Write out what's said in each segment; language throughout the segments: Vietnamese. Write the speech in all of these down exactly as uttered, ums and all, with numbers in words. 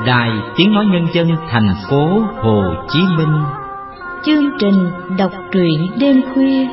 Đài Tiếng Nói Nhân dân thành phố Hồ Chí Minh. Chương trình đọc truyện đêm khuya.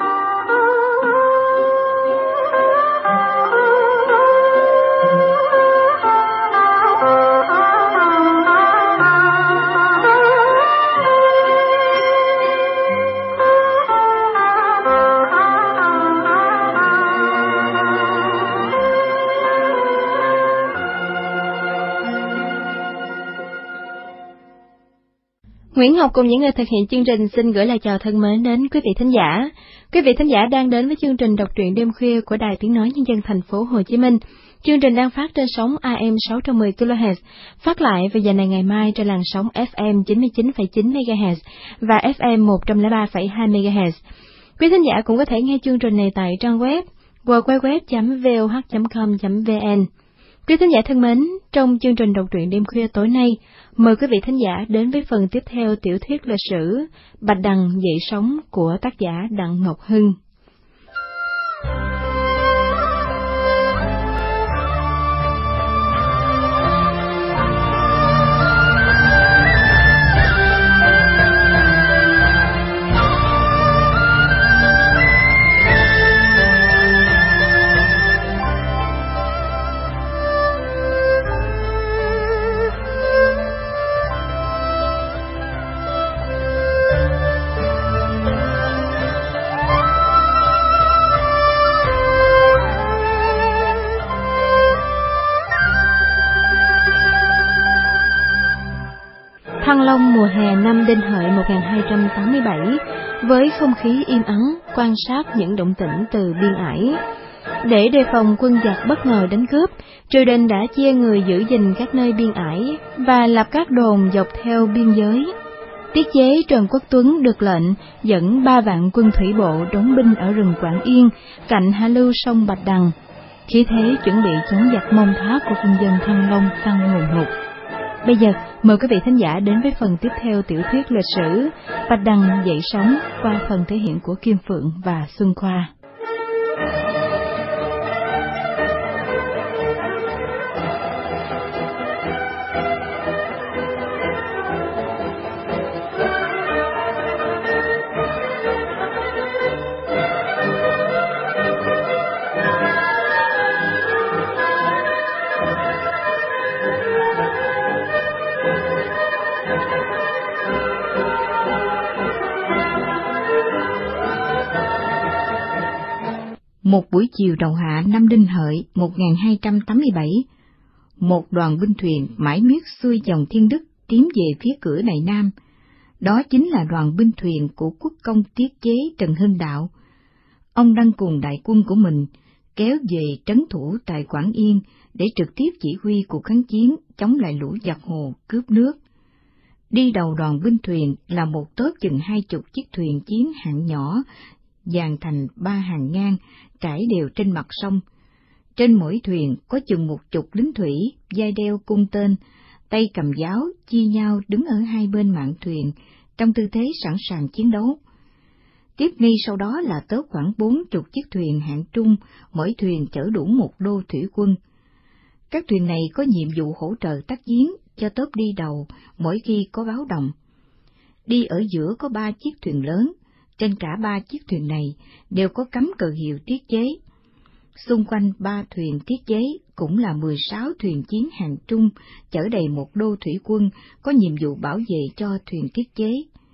Nguyễn Ngọc cùng những người thực hiện chương trình xin gửi lời chào thân mến đến quý vị thính giả. Quý vị thính giả đang đến với chương trình đọc truyện đêm khuya của Đài Tiếng Nói Nhân dân thành phố Hồ Chí Minh. Chương trình đang phát trên sóng a em sáu trăm mười ki lô héc, phát lại vào giờ này ngày mai trên làn sóng ép em chín mươi chín phẩy chín mê ga héc và ép em một trăm lẻ ba phẩy hai mê ga héc. Quý thính giả cũng có thể nghe chương trình này tại trang web w w w chấm v o h chấm com chấm v n. Quý thính giả thân mến, trong chương trình đọc truyện đêm khuya tối nay, mời quý vị thính giả đến với phần tiếp theo tiểu thuyết lịch sử Bạch Đằng dậy sóng của tác giả Đặng Ngọc Hưng. Thăng Long mùa hè năm Đinh Hợi một nghìn hai trăm tám mươi bảy, với không khí im ắng, quan sát những động tĩnh từ biên ải. Để đề phòng quân giặc bất ngờ đánh cướp, triều đình đã chia người giữ gìn các nơi biên ải và lập các đồn dọc theo biên giới. Tiết chế Trần Quốc Tuấn được lệnh dẫn ba vạn quân thủy bộ đóng binh ở rừng Quảng Yên, cạnh hạ lưu sông Bạch Đằng. Khí thế chuẩn bị chống giặc Mông Tháp của quân dân Thăng Long tăng ngùn ngụt. Bây giờ, mời quý vị thính giả đến với phần tiếp theo tiểu thuyết lịch sử Bạch Đằng dậy sóng qua phần thể hiện của Kim Phượng và Xuân Khoa. Một buổi chiều đầu hạ năm Đinh Hợi một nghìn hai trăm tám mươi bảy, một đoàn binh thuyền mãi miết xuôi dòng Thiên Đức tiến về phía cửa Đại Nam. Đó chính là đoàn binh thuyền của quốc công tiết chế Trần Hưng Đạo. Ông đang cùng đại quân của mình kéo về trấn thủ tại Quảng Yên để trực tiếp chỉ huy cuộc kháng chiến chống lại lũ giặc Hồ cướp nước. Đi đầu đoàn binh thuyền là một tốp chừng hai chục chiếc thuyền chiến hạng nhỏ, dàn thành ba hàng ngang, trải đều trên mặt sông. Trên mỗi thuyền có chừng một chục lính thủy, vai đeo cung tên, tay cầm giáo, chia nhau đứng ở hai bên mạn thuyền, trong tư thế sẵn sàng chiến đấu. Tiếp ngay sau đó là tớp khoảng bốn chục chiếc thuyền hạng trung, mỗi thuyền chở đủ một đô thủy quân. Các thuyền này có nhiệm vụ hỗ trợ tác chiến cho tớp đi đầu mỗi khi có báo động. Đi ở giữa có ba chiếc thuyền lớn. Trên cả ba chiếc thuyền này đều có cắm cờ hiệu tiết chế. Xung quanh ba thuyền tiết chế cũng là mười sáu thuyền chiến hàng trung chở đầy một đô thủy quân có nhiệm vụ bảo vệ cho thuyền tiết chế.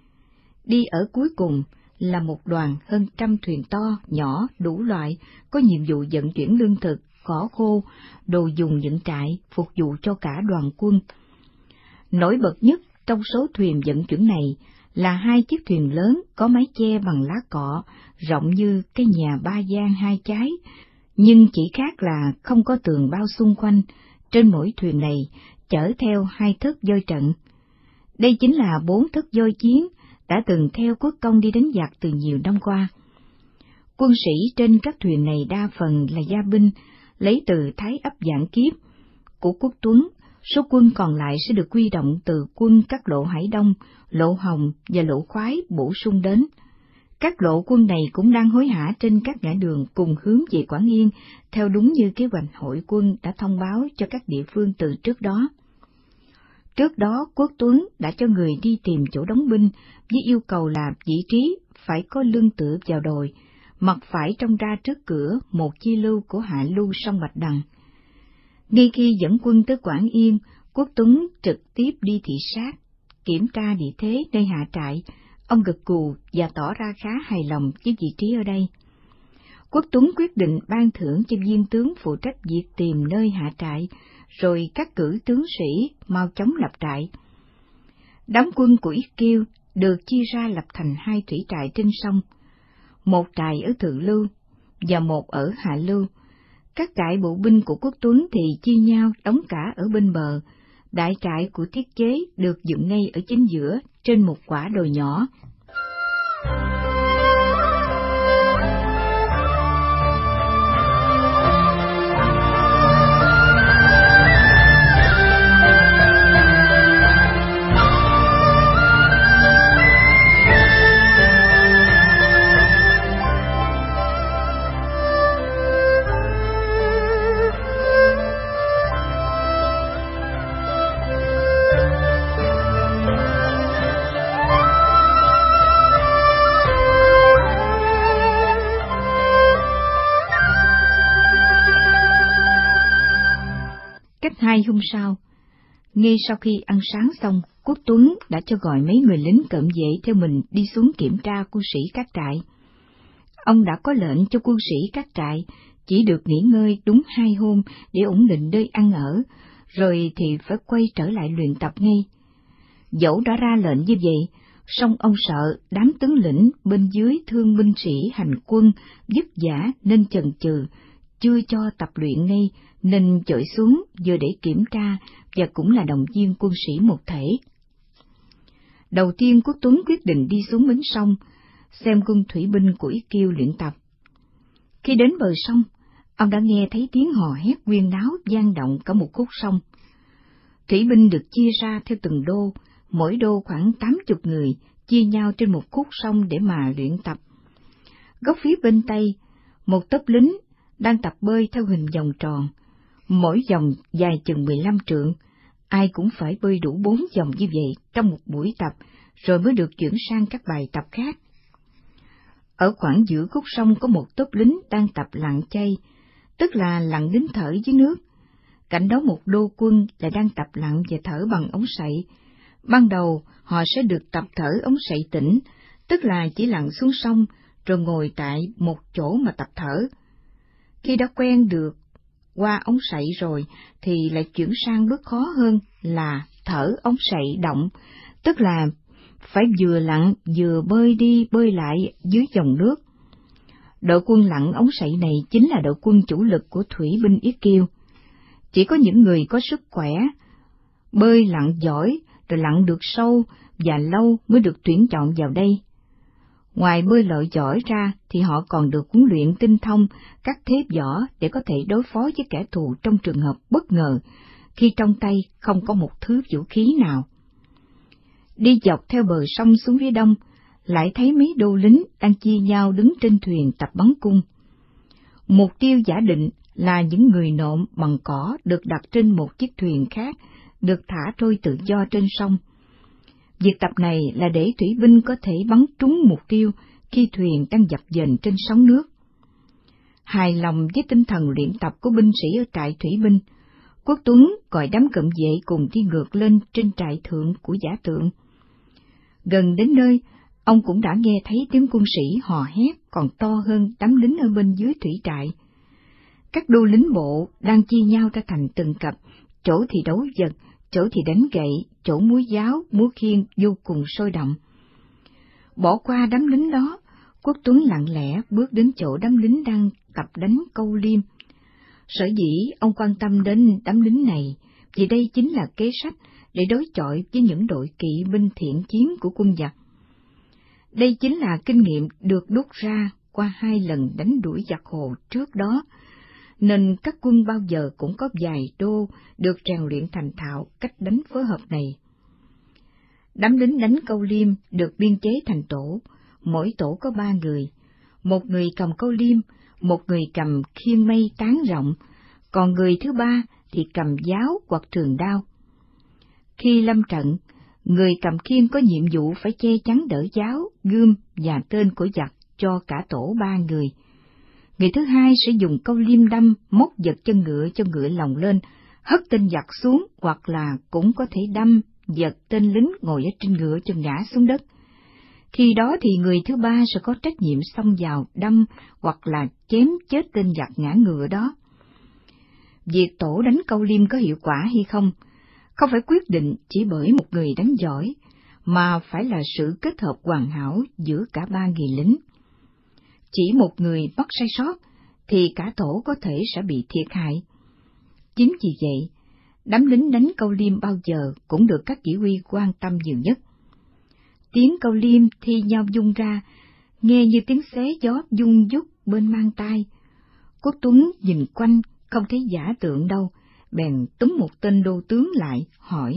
Đi ở cuối cùng là một đoàn hơn trăm thuyền to, nhỏ, đủ loại có nhiệm vụ vận chuyển lương thực, cỏ khô, đồ dùng dựng trại phục vụ cho cả đoàn quân. Nổi bật nhất trong số thuyền vận chuyển này là hai chiếc thuyền lớn có mái che bằng lá cọ, rộng như cái nhà ba gian hai trái, nhưng chỉ khác là không có tường bao xung quanh. Trên mỗi thuyền này chở theo hai thất voi trận. Đây chính là bốn thất voi chiến đã từng theo quốc công đi đánh giặc từ nhiều năm qua. Quân sĩ trên các thuyền này đa phần là gia binh, lấy từ Thái Ấp Vạn Kiếp của Quốc Tuấn. Số quân còn lại sẽ được huy động từ quân các lộ Hải Đông, lộ Hồng và lộ Khoái bổ sung đến. Các lộ quân này cũng đang hối hả trên các ngã đường cùng hướng về Quảng Yên, theo đúng như kế hoạch hội quân đã thông báo cho các địa phương từ trước đó. Trước đó Quốc Tuấn đã cho người đi tìm chỗ đóng binh với yêu cầu là vị trí phải có lưng tựa vào đồi, mặt phải trông ra trước cửa một chi lưu của hạ lưu sông Bạch Đằng. Ngay khi dẫn quân tới Quảng Yên, Quốc Tuấn trực tiếp đi thị sát, kiểm tra địa thế nơi hạ trại. Ông gật gù và tỏ ra khá hài lòng với vị trí ở đây. Quốc Tuấn quyết định ban thưởng cho viên tướng phụ trách việc tìm nơi hạ trại, rồi cắt cử tướng sĩ mau chóng lập trại. Đám quân của Yết Kiêu được chia ra lập thành hai thủy trại trên sông, một trại ở thượng lưu và một ở hạ lưu. Các trại bộ binh của Quốc Tuấn thì chia nhau đóng cả ở bên bờ. Đại trại của Tiết Chế được dựng ngay ở chính giữa trên một quả đồi nhỏ. Hai hôm sau, ngay sau khi ăn sáng xong, Quốc Tuấn đã cho gọi mấy người lính cận vệ theo mình đi xuống kiểm tra quân sĩ các trại. Ông đã có lệnh cho quân sĩ các trại chỉ được nghỉ ngơi đúng hai hôm để ổn định nơi ăn ở, rồi thì phải quay trở lại luyện tập ngay. Dẫu đã ra lệnh như vậy, song ông sợ đám tướng lĩnh bên dưới thương binh sĩ hành quân vất vả nên chần chừ, chưa cho tập luyện ngay, nên chọi xuống vừa để kiểm tra và cũng là động viên quân sĩ một thể. Đầu tiên Quốc Tuấn quyết định đi xuống bến sông, xem quân thủy binh của Yết Kiêu luyện tập. Khi đến bờ sông, ông đã nghe thấy tiếng hò hét huyên náo vang động cả một khúc sông. Thủy binh được chia ra theo từng đô, mỗi đô khoảng tám chục người, chia nhau trên một khúc sông để mà luyện tập. Góc phía bên Tây, một tốp lính đang tập bơi theo hình vòng tròn, mỗi vòng dài chừng mười lăm trượng, ai cũng phải bơi đủ bốn vòng như vậy trong một buổi tập, rồi mới được chuyển sang các bài tập khác. Ở khoảng giữa khúc sông có một tốp lính đang tập lặn chay, tức là lặn nín thở dưới nước. Cạnh đó một đô quân lại đang tập lặn và thở bằng ống sậy. Ban đầu họ sẽ được tập thở ống sậy tĩnh, tức là chỉ lặn xuống sông rồi ngồi tại một chỗ mà tập thở. Khi đã quen được qua ống sậy rồi thì lại chuyển sang bước khó hơn là thở ống sậy động, tức là phải vừa lặn vừa bơi đi bơi lại dưới dòng nước. Đội quân lặn ống sậy này chính là đội quân chủ lực của thủy binh Yết Kiêu. Chỉ có những người có sức khỏe, bơi lặn giỏi, rồi lặn được sâu và lâu mới được tuyển chọn vào đây. Ngoài bơi lội giỏi ra thì họ còn được huấn luyện tinh thông các thế võ để có thể đối phó với kẻ thù trong trường hợp bất ngờ, khi trong tay không có một thứ vũ khí nào. Đi dọc theo bờ sông xuống phía đông, lại thấy mấy đô lính đang chia nhau đứng trên thuyền tập bắn cung. Mục tiêu giả định là những người nộm bằng cỏ được đặt trên một chiếc thuyền khác, được thả trôi tự do trên sông. Việc tập này là để thủy binh có thể bắn trúng mục tiêu khi thuyền đang dập dềnh trên sóng nước. Hài lòng với tinh thần luyện tập của binh sĩ ở trại thủy binh, Quốc Tuấn gọi đám cận vệ cùng đi ngược lên trên trại thượng của Giả Tượng. Gần đến nơi, ông cũng đã nghe thấy tiếng quân sĩ hò hét còn to hơn đám lính ở bên dưới thủy trại. Các đô lính bộ đang chia nhau ra thành từng cặp, chỗ thì đấu vật, chỗ thì đánh gậy, chỗ múa giáo, múa khiên vô cùng sôi động. Bỏ qua đám lính đó, Quốc Tuấn lặng lẽ bước đến chỗ đám lính đang tập đánh câu liêm. Sở dĩ ông quan tâm đến đám lính này, vì đây chính là kế sách để đối chọi với những đội kỵ binh thiện chiến của quân giặc. Đây chính là kinh nghiệm được đúc ra qua hai lần đánh đuổi giặc Hồ trước đó, nên các quân bao giờ cũng có vài đô được rèn luyện thành thạo cách đánh phối hợp này. Đám lính đánh câu liêm được biên chế thành tổ, mỗi tổ có ba người, một người cầm câu liêm, một người cầm khiên mây tán rộng, còn người thứ ba thì cầm giáo hoặc trường đao. Khi lâm trận, người cầm khiên có nhiệm vụ phải che chắn đỡ giáo, gươm và tên của giặc cho cả tổ ba người. Người thứ hai sẽ dùng câu liêm đâm móc giật chân ngựa cho ngựa lồng lên, hất tên giặc xuống, hoặc là cũng có thể đâm giật tên lính ngồi ở trên ngựa cho ngã xuống đất. Khi đó thì người thứ ba sẽ có trách nhiệm xông vào đâm hoặc là chém chết tên giặc ngã ngựa đó. Việc tổ đánh câu liêm có hiệu quả hay không, không phải quyết định chỉ bởi một người đánh giỏi, mà phải là sự kết hợp hoàn hảo giữa cả ba người lính. Chỉ một người mắc sai sót thì cả tổ có thể sẽ bị thiệt hại. Chính vì vậy, đám lính đánh câu liêm bao giờ cũng được các chỉ huy quan tâm nhiều nhất. Tiếng câu liêm thi nhau dung ra, nghe như tiếng xé gió dung dút bên mang tai. Quốc Tuấn nhìn quanh, không thấy giả tượng đâu, bèn túm một tên đô tướng lại, hỏi.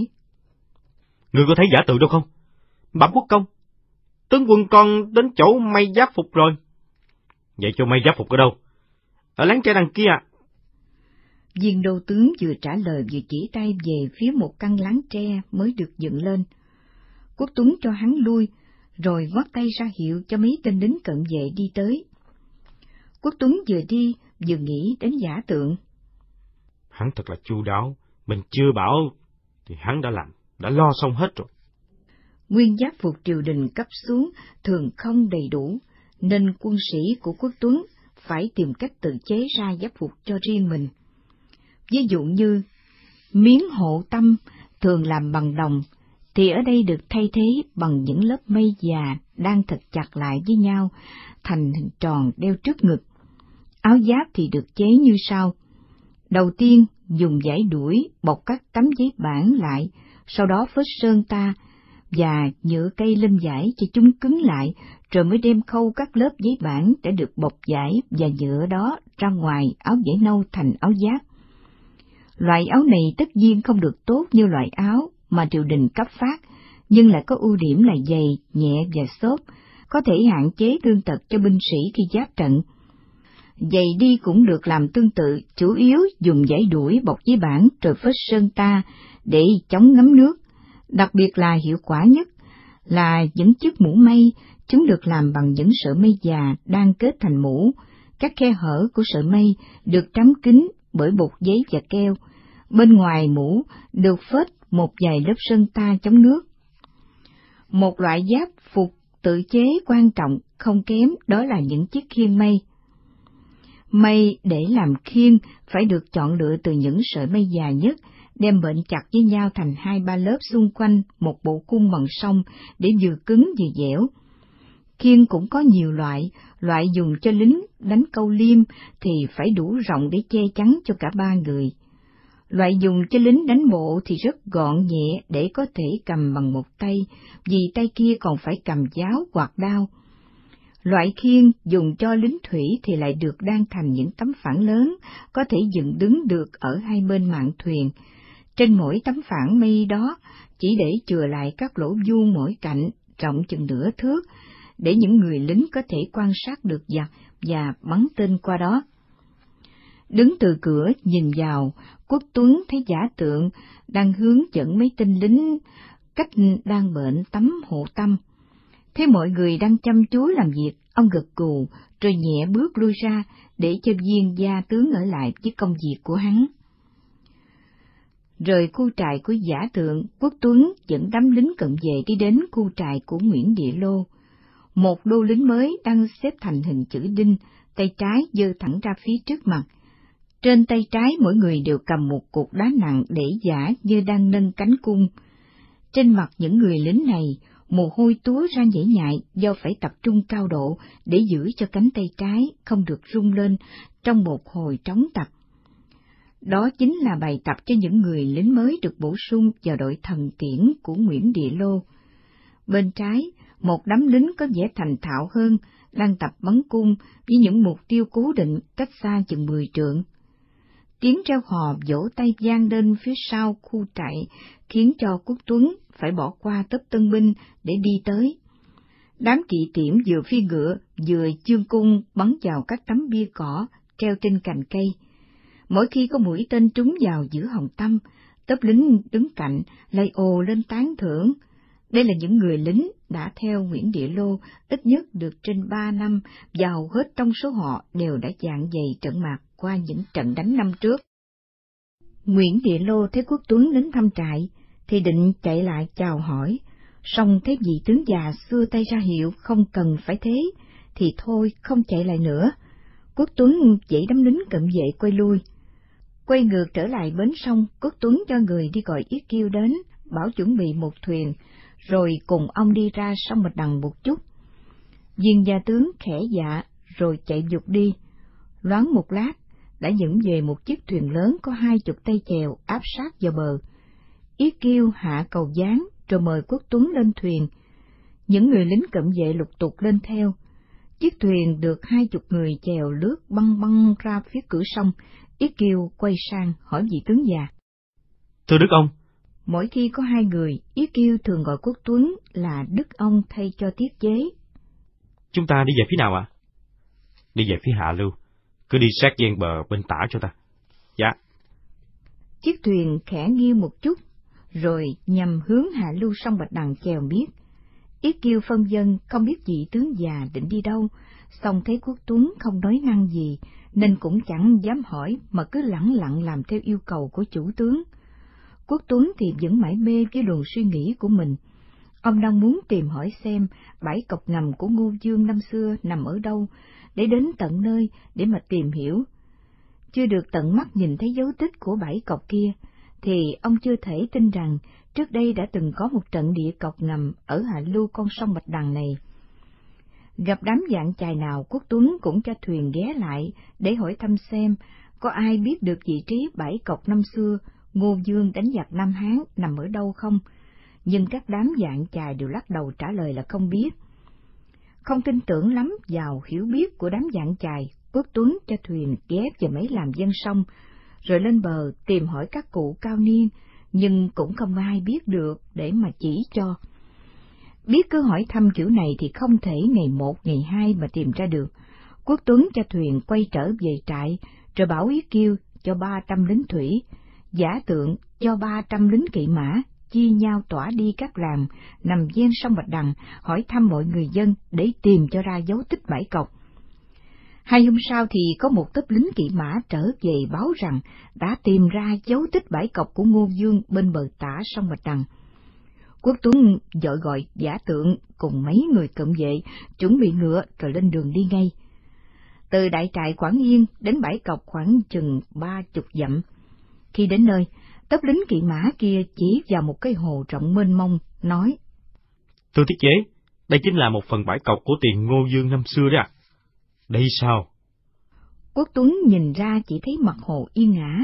Ngươi có thấy giả tượng đâu không? Bẩm quốc công, tướng quân con đến chỗ may giáp phục rồi. Vậy cho may giáp phục ở đâu? Ở láng tre đằng kia ạ. Viên đô tướng vừa trả lời vừa chỉ tay về phía một căn láng tre mới được dựng lên. Quốc Tuấn cho hắn lui, rồi ngoắc tay ra hiệu cho mấy tên lính cận vệ đi tới. Quốc Tuấn vừa đi vừa nghĩ đến giả tượng. Hắn thật là chu đáo, mình chưa bảo thì hắn đã làm, đã lo xong hết rồi. Nguyên giáp phục triều đình cấp xuống thường không đầy đủ, nên quân sĩ của Quốc Tuấn phải tìm cách tự chế ra giáp phục cho riêng mình. Ví dụ như miếng hộ tâm thường làm bằng đồng, thì ở đây được thay thế bằng những lớp mây già đang thật chặt lại với nhau, thành hình tròn đeo trước ngực. Áo giáp thì được chế như sau. Đầu tiên dùng vải đuổi bọc các tấm giấy bản lại, sau đó phết sơn ta và nhựa cây lên vải cho chúng cứng lại, rồi mới đem khâu các lớp giấy bản đã được bọc vải và nhựa đó ra ngoài áo vải nâu thành áo giáp. Loại áo này tất nhiên không được tốt như loại áo mà triều đình cấp phát, nhưng lại có ưu điểm là dày, nhẹ và xốp, có thể hạn chế thương tật cho binh sĩ khi giáp trận. Giày đi cũng được làm tương tự, chủ yếu dùng vải đuổi bọc giấy bản rồi phết sơn ta để chống ngấm nước. Đặc biệt là hiệu quả nhất là những chiếc mũ mây, chúng được làm bằng những sợi mây già đang kết thành mũ. Các khe hở của sợi mây được trắm kín bởi bột giấy và keo. Bên ngoài mũ được phết một vài lớp sơn ta chống nước. Một loại giáp phục tự chế quan trọng không kém đó là những chiếc khiên mây. Mây để làm khiên phải được chọn lựa từ những sợi mây dài nhất, đem bệnh chặt với nhau thành hai ba lớp xung quanh một bộ cung bằng song để vừa cứng vừa dẻo. Khiên cũng có nhiều loại, loại dùng cho lính đánh câu liêm thì phải đủ rộng để che chắn cho cả ba người. Loại dùng cho lính đánh bộ thì rất gọn nhẹ để có thể cầm bằng một tay, vì tay kia còn phải cầm giáo hoặc đao. Loại khiên dùng cho lính thủy thì lại được đan thành những tấm phản lớn, có thể dựng đứng được ở hai bên mạn thuyền. Trên mỗi tấm phản mây đó chỉ để chừa lại các lỗ vuông mỗi cạnh, rộng chừng nửa thước, để những người lính có thể quan sát được giặc và bắn tên qua đó. Đứng từ cửa nhìn vào, Quốc Tuấn thấy giả tượng đang hướng dẫn mấy tên lính cách đang bệnh tắm hộ tâm. Thấy mọi người đang chăm chú làm việc, ông gật gù rồi nhẹ bước lui ra để cho viên gia tướng ở lại với công việc của hắn. Rời khu trại của giả tượng, Quốc Tuấn dẫn đám lính cận vệ đi đến khu trại của Nguyễn Địa Lô. Một đô lính mới đang xếp thành hình chữ đinh, tay trái giơ thẳng ra phía trước mặt. Trên tay trái mỗi người đều cầm một cục đá nặng để giả như đang nâng cánh cung. Trên mặt những người lính này, mồ hôi túa ra nhễ nhại do phải tập trung cao độ để giữ cho cánh tay trái không được rung lên trong một hồi trống tập. Đó chính là bài tập cho những người lính mới được bổ sung vào đội thần tiễn của Nguyễn Địa Lô. Bên trái, một đám lính có vẻ thành thạo hơn đang tập bắn cung với những mục tiêu cố định cách xa chừng mười trượng. Tiếng reo hò vỗ tay vang lên phía sau khu trại khiến cho Quốc Tuấn phải bỏ qua tớp tân binh để đi tới. Đám kỵ tiễn vừa phi ngựa vừa chương cung bắn vào các tấm bia cỏ treo trên cành cây. Mỗi khi có mũi tên trúng vào giữa hồng tâm, Tớp lính đứng cạnh lay ồ lên tán thưởng. Đây là những người lính đã theo Nguyễn Địa Lô ít nhất được trên ba năm, và hầu hết trong số họ đều đã dạn dày trận mạc qua những trận đánh năm trước. Nguyễn Địa Lô thấy Quốc Tuấn đến thăm trại, thì định chạy lại chào hỏi, song thấy vị tướng già xưa tay ra hiệu không cần phải thế, thì thôi không chạy lại nữa. Quốc Tuấn dãy đám lính cận vệ quay lui. Quay ngược trở lại bến sông, Quốc Tuấn cho người đi gọi Yết Kiêu đến, bảo chuẩn bị một thuyền, rồi cùng ông đi ra sông Bạch Đằng một chút. Viên gia tướng khẽ dạ, rồi chạy vụt đi. Loáng một lát, đã dẫn về một chiếc thuyền lớn có hai chục tay chèo áp sát vào bờ. Yết Kiêu hạ cầu giáng, rồi mời Quốc Tuấn lên thuyền. Những người lính cận vệ lục tục lên theo. Chiếc thuyền được hai chục người chèo lướt băng băng ra phía cửa sông. Yết Kiêu quay sang hỏi vị tướng già: Thưa Đức ông. Mỗi khi có hai người, Yết Kiêu thường gọi Quốc Tuấn là Đức ông thay cho tiết chế. Chúng ta đi về phía nào ạ? À? Đi về phía hạ lưu, cứ đi sát ven bờ bên tả cho ta. Dạ. Chiếc thuyền khẽ nghiêng một chút, rồi nhằm hướng hạ lưu sông Bạch Đằng chèo miết. Yết Kiêu phân dân không biết vị tướng già định đi đâu, song thấy Quốc Tuấn không nói năng gì, nên cũng chẳng dám hỏi mà cứ lẳng lặng làm theo yêu cầu của chủ tướng. Quốc Tuấn thì vẫn mải mê với luồng suy nghĩ của mình. Ông đang muốn tìm hỏi xem bãi cọc ngầm của Ngô Dương năm xưa nằm ở đâu, để đến tận nơi để mà tìm hiểu. Chưa được tận mắt nhìn thấy dấu tích của bãi cọc kia, thì ông chưa thể tin rằng trước đây đã từng có một trận địa cọc ngầm ở hạ lưu con sông Bạch Đằng này. Gặp đám vạn chài nào, Quốc Tuấn cũng cho thuyền ghé lại để hỏi thăm xem có ai biết được vị trí bãi cọc năm xưa Ngô Dương đánh giặc Nam Hán nằm ở đâu không, nhưng các đám vạn chài đều lắc đầu trả lời là không biết. Không tin tưởng lắm vào hiểu biết của đám vạn chài, Quốc Tuấn cho thuyền ghé vào mấy làm dân sông, rồi lên bờ tìm hỏi các cụ cao niên, nhưng cũng không ai biết được để mà chỉ cho. Biết cứ hỏi thăm kiểu này thì không thể ngày một ngày hai mà tìm ra được. Quốc Tuấn cho thuyền quay trở về trại, rồi bảo Yết Kiêu cho ba trăm lính thủy, Giả Tượng cho ba trăm lính kỵ mã, chia nhau tỏa đi các làng nằm ven sông Bạch Đằng, hỏi thăm mọi người dân để tìm cho ra dấu tích bãi cọc. Hai hôm sau thì có một tốp lính kỵ mã trở về báo rằng đã tìm ra dấu tích bãi cọc của Ngô Dương bên bờ tả sông Bạch Đằng. Quốc Tuấn vội gọi Giả Tượng cùng mấy người cận vệ chuẩn bị ngựa rồi lên đường đi ngay. Từ đại trại Quảng Yên đến bãi cọc khoảng chừng ba chục dặm. Khi đến nơi, tốp lính kỵ mã kia chỉ vào một cái hồ rộng mênh mông, nói: Thưa tiết chế, đây chính là một phần bãi cọc của tiền Ngô Dương năm xưa đó à? Đây sao? Quốc Tuấn nhìn ra chỉ thấy mặt hồ yên ả.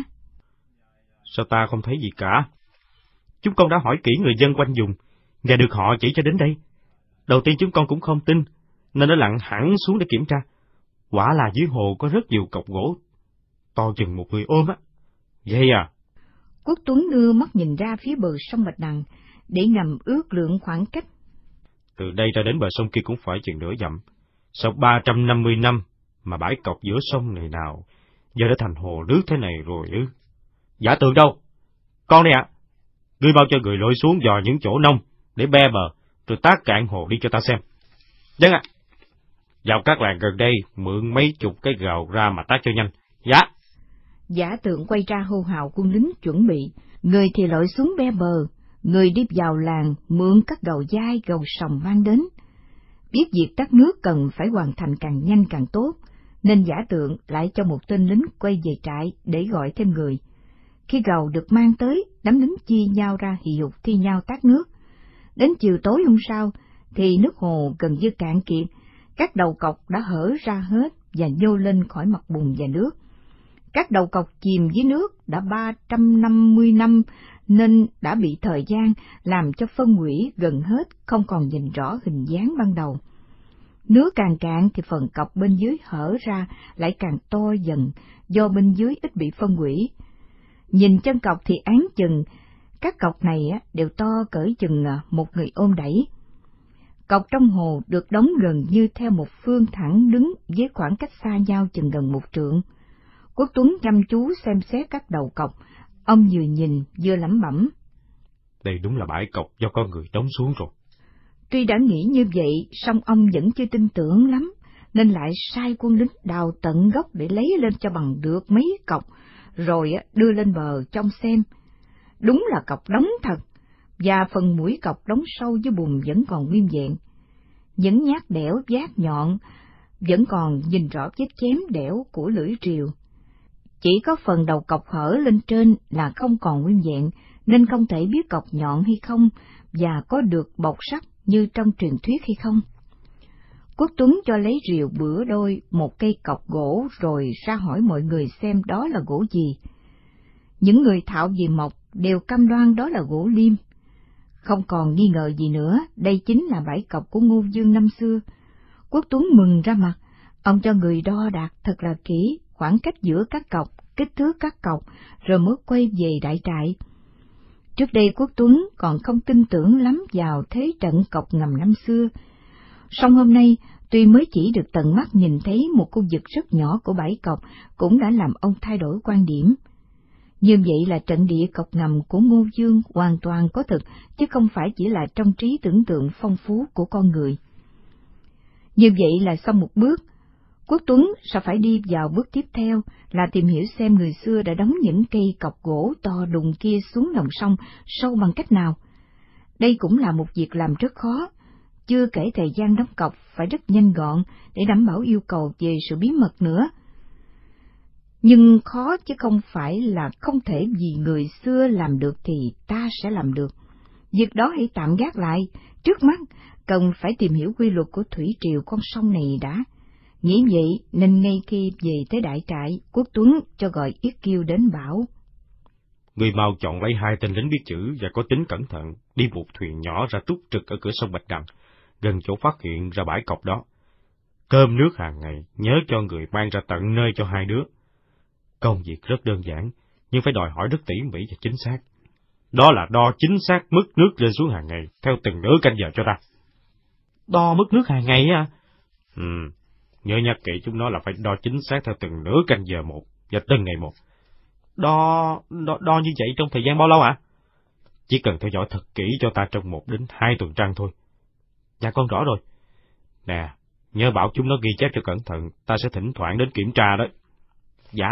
Sao ta không thấy gì cả? Chúng con đã hỏi kỹ người dân quanh vùng, và được họ chỉ cho đến đây. Đầu tiên chúng con cũng không tin, nên đã lặn hẳn xuống để kiểm tra. Quả là dưới hồ có rất nhiều cọc gỗ, to chừng một người ôm á. Vậy à? Quốc Tuấn đưa mắt nhìn ra phía bờ sông Bạch Đằng, để ngầm ước lượng khoảng cách. Từ đây ra đến bờ sông kia cũng phải chừng nửa dặm. Sau ba trăm năm mươi năm mà bãi cọc giữa sông này nào giờ đã thành hồ nước thế này rồi ư? Giả Tượng đâu? Con này ạ. À, ngươi bao cho người lội xuống dò những chỗ nông để be bờ, rồi tác cạn hồ đi cho ta xem. Dân ạ. À, vào các làng gần đây mượn mấy chục cái gào ra mà tác cho nhanh. Dạ. Giả Tượng quay ra hô hào quân lính chuẩn bị, người thì lội xuống be bờ, người đi vào làng mượn các gầu dai gầu sòng mang đến. Biết việc tắt nước cần phải hoàn thành càng nhanh càng tốt, nên Giả Tượng lại cho một tên lính quay về trại để gọi thêm người. Khi gầu được mang tới, đám lính chia nhau ra hì hục thi nhau tát nước. Đến chiều tối hôm sau, thì nước hồ gần như cạn kiệt, các đầu cọc đã hở ra hết và nhô lên khỏi mặt bùn và nước. Các đầu cọc chìm dưới nước đã ba trăm năm mươi năm, nên đã bị thời gian làm cho phân hủy gần hết, không còn nhìn rõ hình dáng ban đầu. Nước càng cạn thì phần cọc bên dưới hở ra lại càng to dần, do bên dưới ít bị phân hủy. Nhìn chân cọc thì án chừng, các cọc này đều to cỡ chừng một người ôm đẩy. Cọc trong hồ được đóng gần như theo một phương thẳng đứng với khoảng cách xa nhau chừng gần một trượng. Quốc Tuấn chăm chú xem xét các đầu cọc, Ông vừa nhìn vừa lẩm bẩm. Đây đúng là bãi cọc do con người đóng xuống rồi. Tuy đã nghĩ như vậy, song ông vẫn chưa tin tưởng lắm, nên lại sai quân lính đào tận gốc để lấy lên cho bằng được mấy cọc, rồi đưa lên bờ trông xem. Đúng là cọc đóng thật, và phần mũi cọc đóng sâu dưới bùn vẫn còn nguyên vẹn. Những nhát đẽo vát nhọn vẫn còn nhìn rõ vết chém đẽo của lưỡi rìu. Chỉ có phần đầu cọc hở lên trên là không còn nguyên vẹn, nên không thể biết cọc nhọn hay không, và có được bọc sắt như trong truyền thuyết hay không. Quốc Tuấn cho lấy rìu bữa đôi một cây cọc gỗ rồi ra hỏi mọi người xem đó là gỗ gì. Những người thạo về mộc đều cam đoan đó là gỗ liêm. Không còn nghi ngờ gì nữa, đây chính là bãi cọc của Ngô Dương năm xưa. Quốc Tuấn mừng ra mặt, ông cho người đo đạc thật là kỹ khoảng cách giữa các cọc, kích thước các cọc, rồi mới quay về đại trại. Trước đây Quốc Tuấn còn không tin tưởng lắm vào thế trận cọc ngầm năm xưa. Song hôm nay, tuy mới chỉ được tận mắt nhìn thấy một khu vực rất nhỏ của bãi cọc, cũng đã làm ông thay đổi quan điểm. Như vậy là trận địa cọc ngầm của Ngô Dương hoàn toàn có thực, chứ không phải chỉ là trong trí tưởng tượng phong phú của con người. Như vậy là sau một bước, Quốc Tuấn sẽ phải đi vào bước tiếp theo là tìm hiểu xem người xưa đã đóng những cây cọc gỗ to đùng kia xuống lòng sông sâu bằng cách nào. Đây cũng là một việc làm rất khó, chưa kể thời gian đóng cọc phải rất nhanh gọn để đảm bảo yêu cầu về sự bí mật nữa. Nhưng khó chứ không phải là không thể, vì người xưa làm được thì ta sẽ làm được. Việc đó hãy tạm gác lại, trước mắt cần phải tìm hiểu quy luật của thủy triều con sông này đã. Nghĩ vậy nên ngay khi về tới đại trại, Quốc Tuấn cho gọi Yết Kiêu đến bảo: Người mau chọn lấy hai tên lính biết chữ và có tính cẩn thận, đi một thuyền nhỏ ra túc trực ở cửa sông Bạch Đằng, gần chỗ phát hiện ra bãi cọc đó. Cơm nước hàng ngày nhớ cho người mang ra tận nơi cho hai đứa. Công việc rất đơn giản, nhưng phải đòi hỏi rất tỉ mỉ và chính xác. Đó là đo chính xác mức nước lên xuống hàng ngày, theo từng nửa canh giờ cho ta. Đo mức nước hàng ngày á? Ừ, nhớ nhắc kỹ chúng nó là phải đo chính xác theo từng nửa canh giờ một, và từng ngày một. Đo, đo, đo như vậy trong thời gian bao lâu ạ? À? Chỉ cần theo dõi thật kỹ cho ta trong một đến hai tuần trăng thôi. Dạ con rõ rồi. Nè, nhớ bảo chúng nó ghi chép cho cẩn thận, ta sẽ thỉnh thoảng đến kiểm tra đó. Dạ.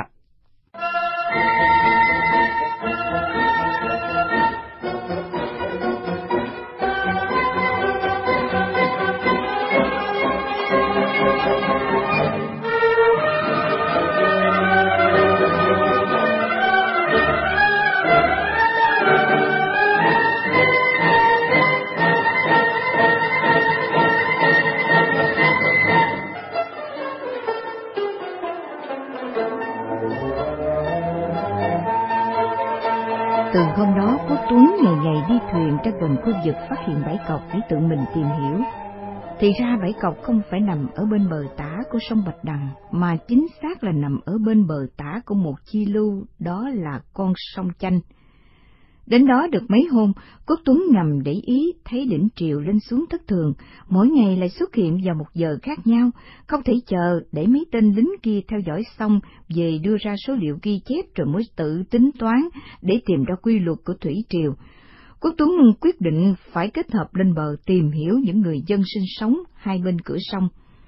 Từ hôm đó, Quốc Tuấn ngày ngày đi thuyền ra gần khu vực phát hiện bãi cọc để tự mình tìm hiểu. Thì ra bãi cọc không phải nằm ở bên bờ tả của sông Bạch Đằng, mà chính xác là nằm ở bên bờ tả của một chi lưu, đó là con sông Chanh. Đến đó được mấy hôm, Quốc Tuấn ngầm để ý thấy đỉnh triều lên xuống thất thường, mỗi ngày lại xuất hiện vào một giờ khác nhau, không thể chờ để mấy tên lính kia theo dõi xong về đưa ra số liệu ghi chép rồi mới tự tính toán để tìm ra quy luật của thủy triều. Quốc Tuấn quyết định phải kết hợp lên bờ tìm hiểu những người dân sinh sống hai bên cửa sông.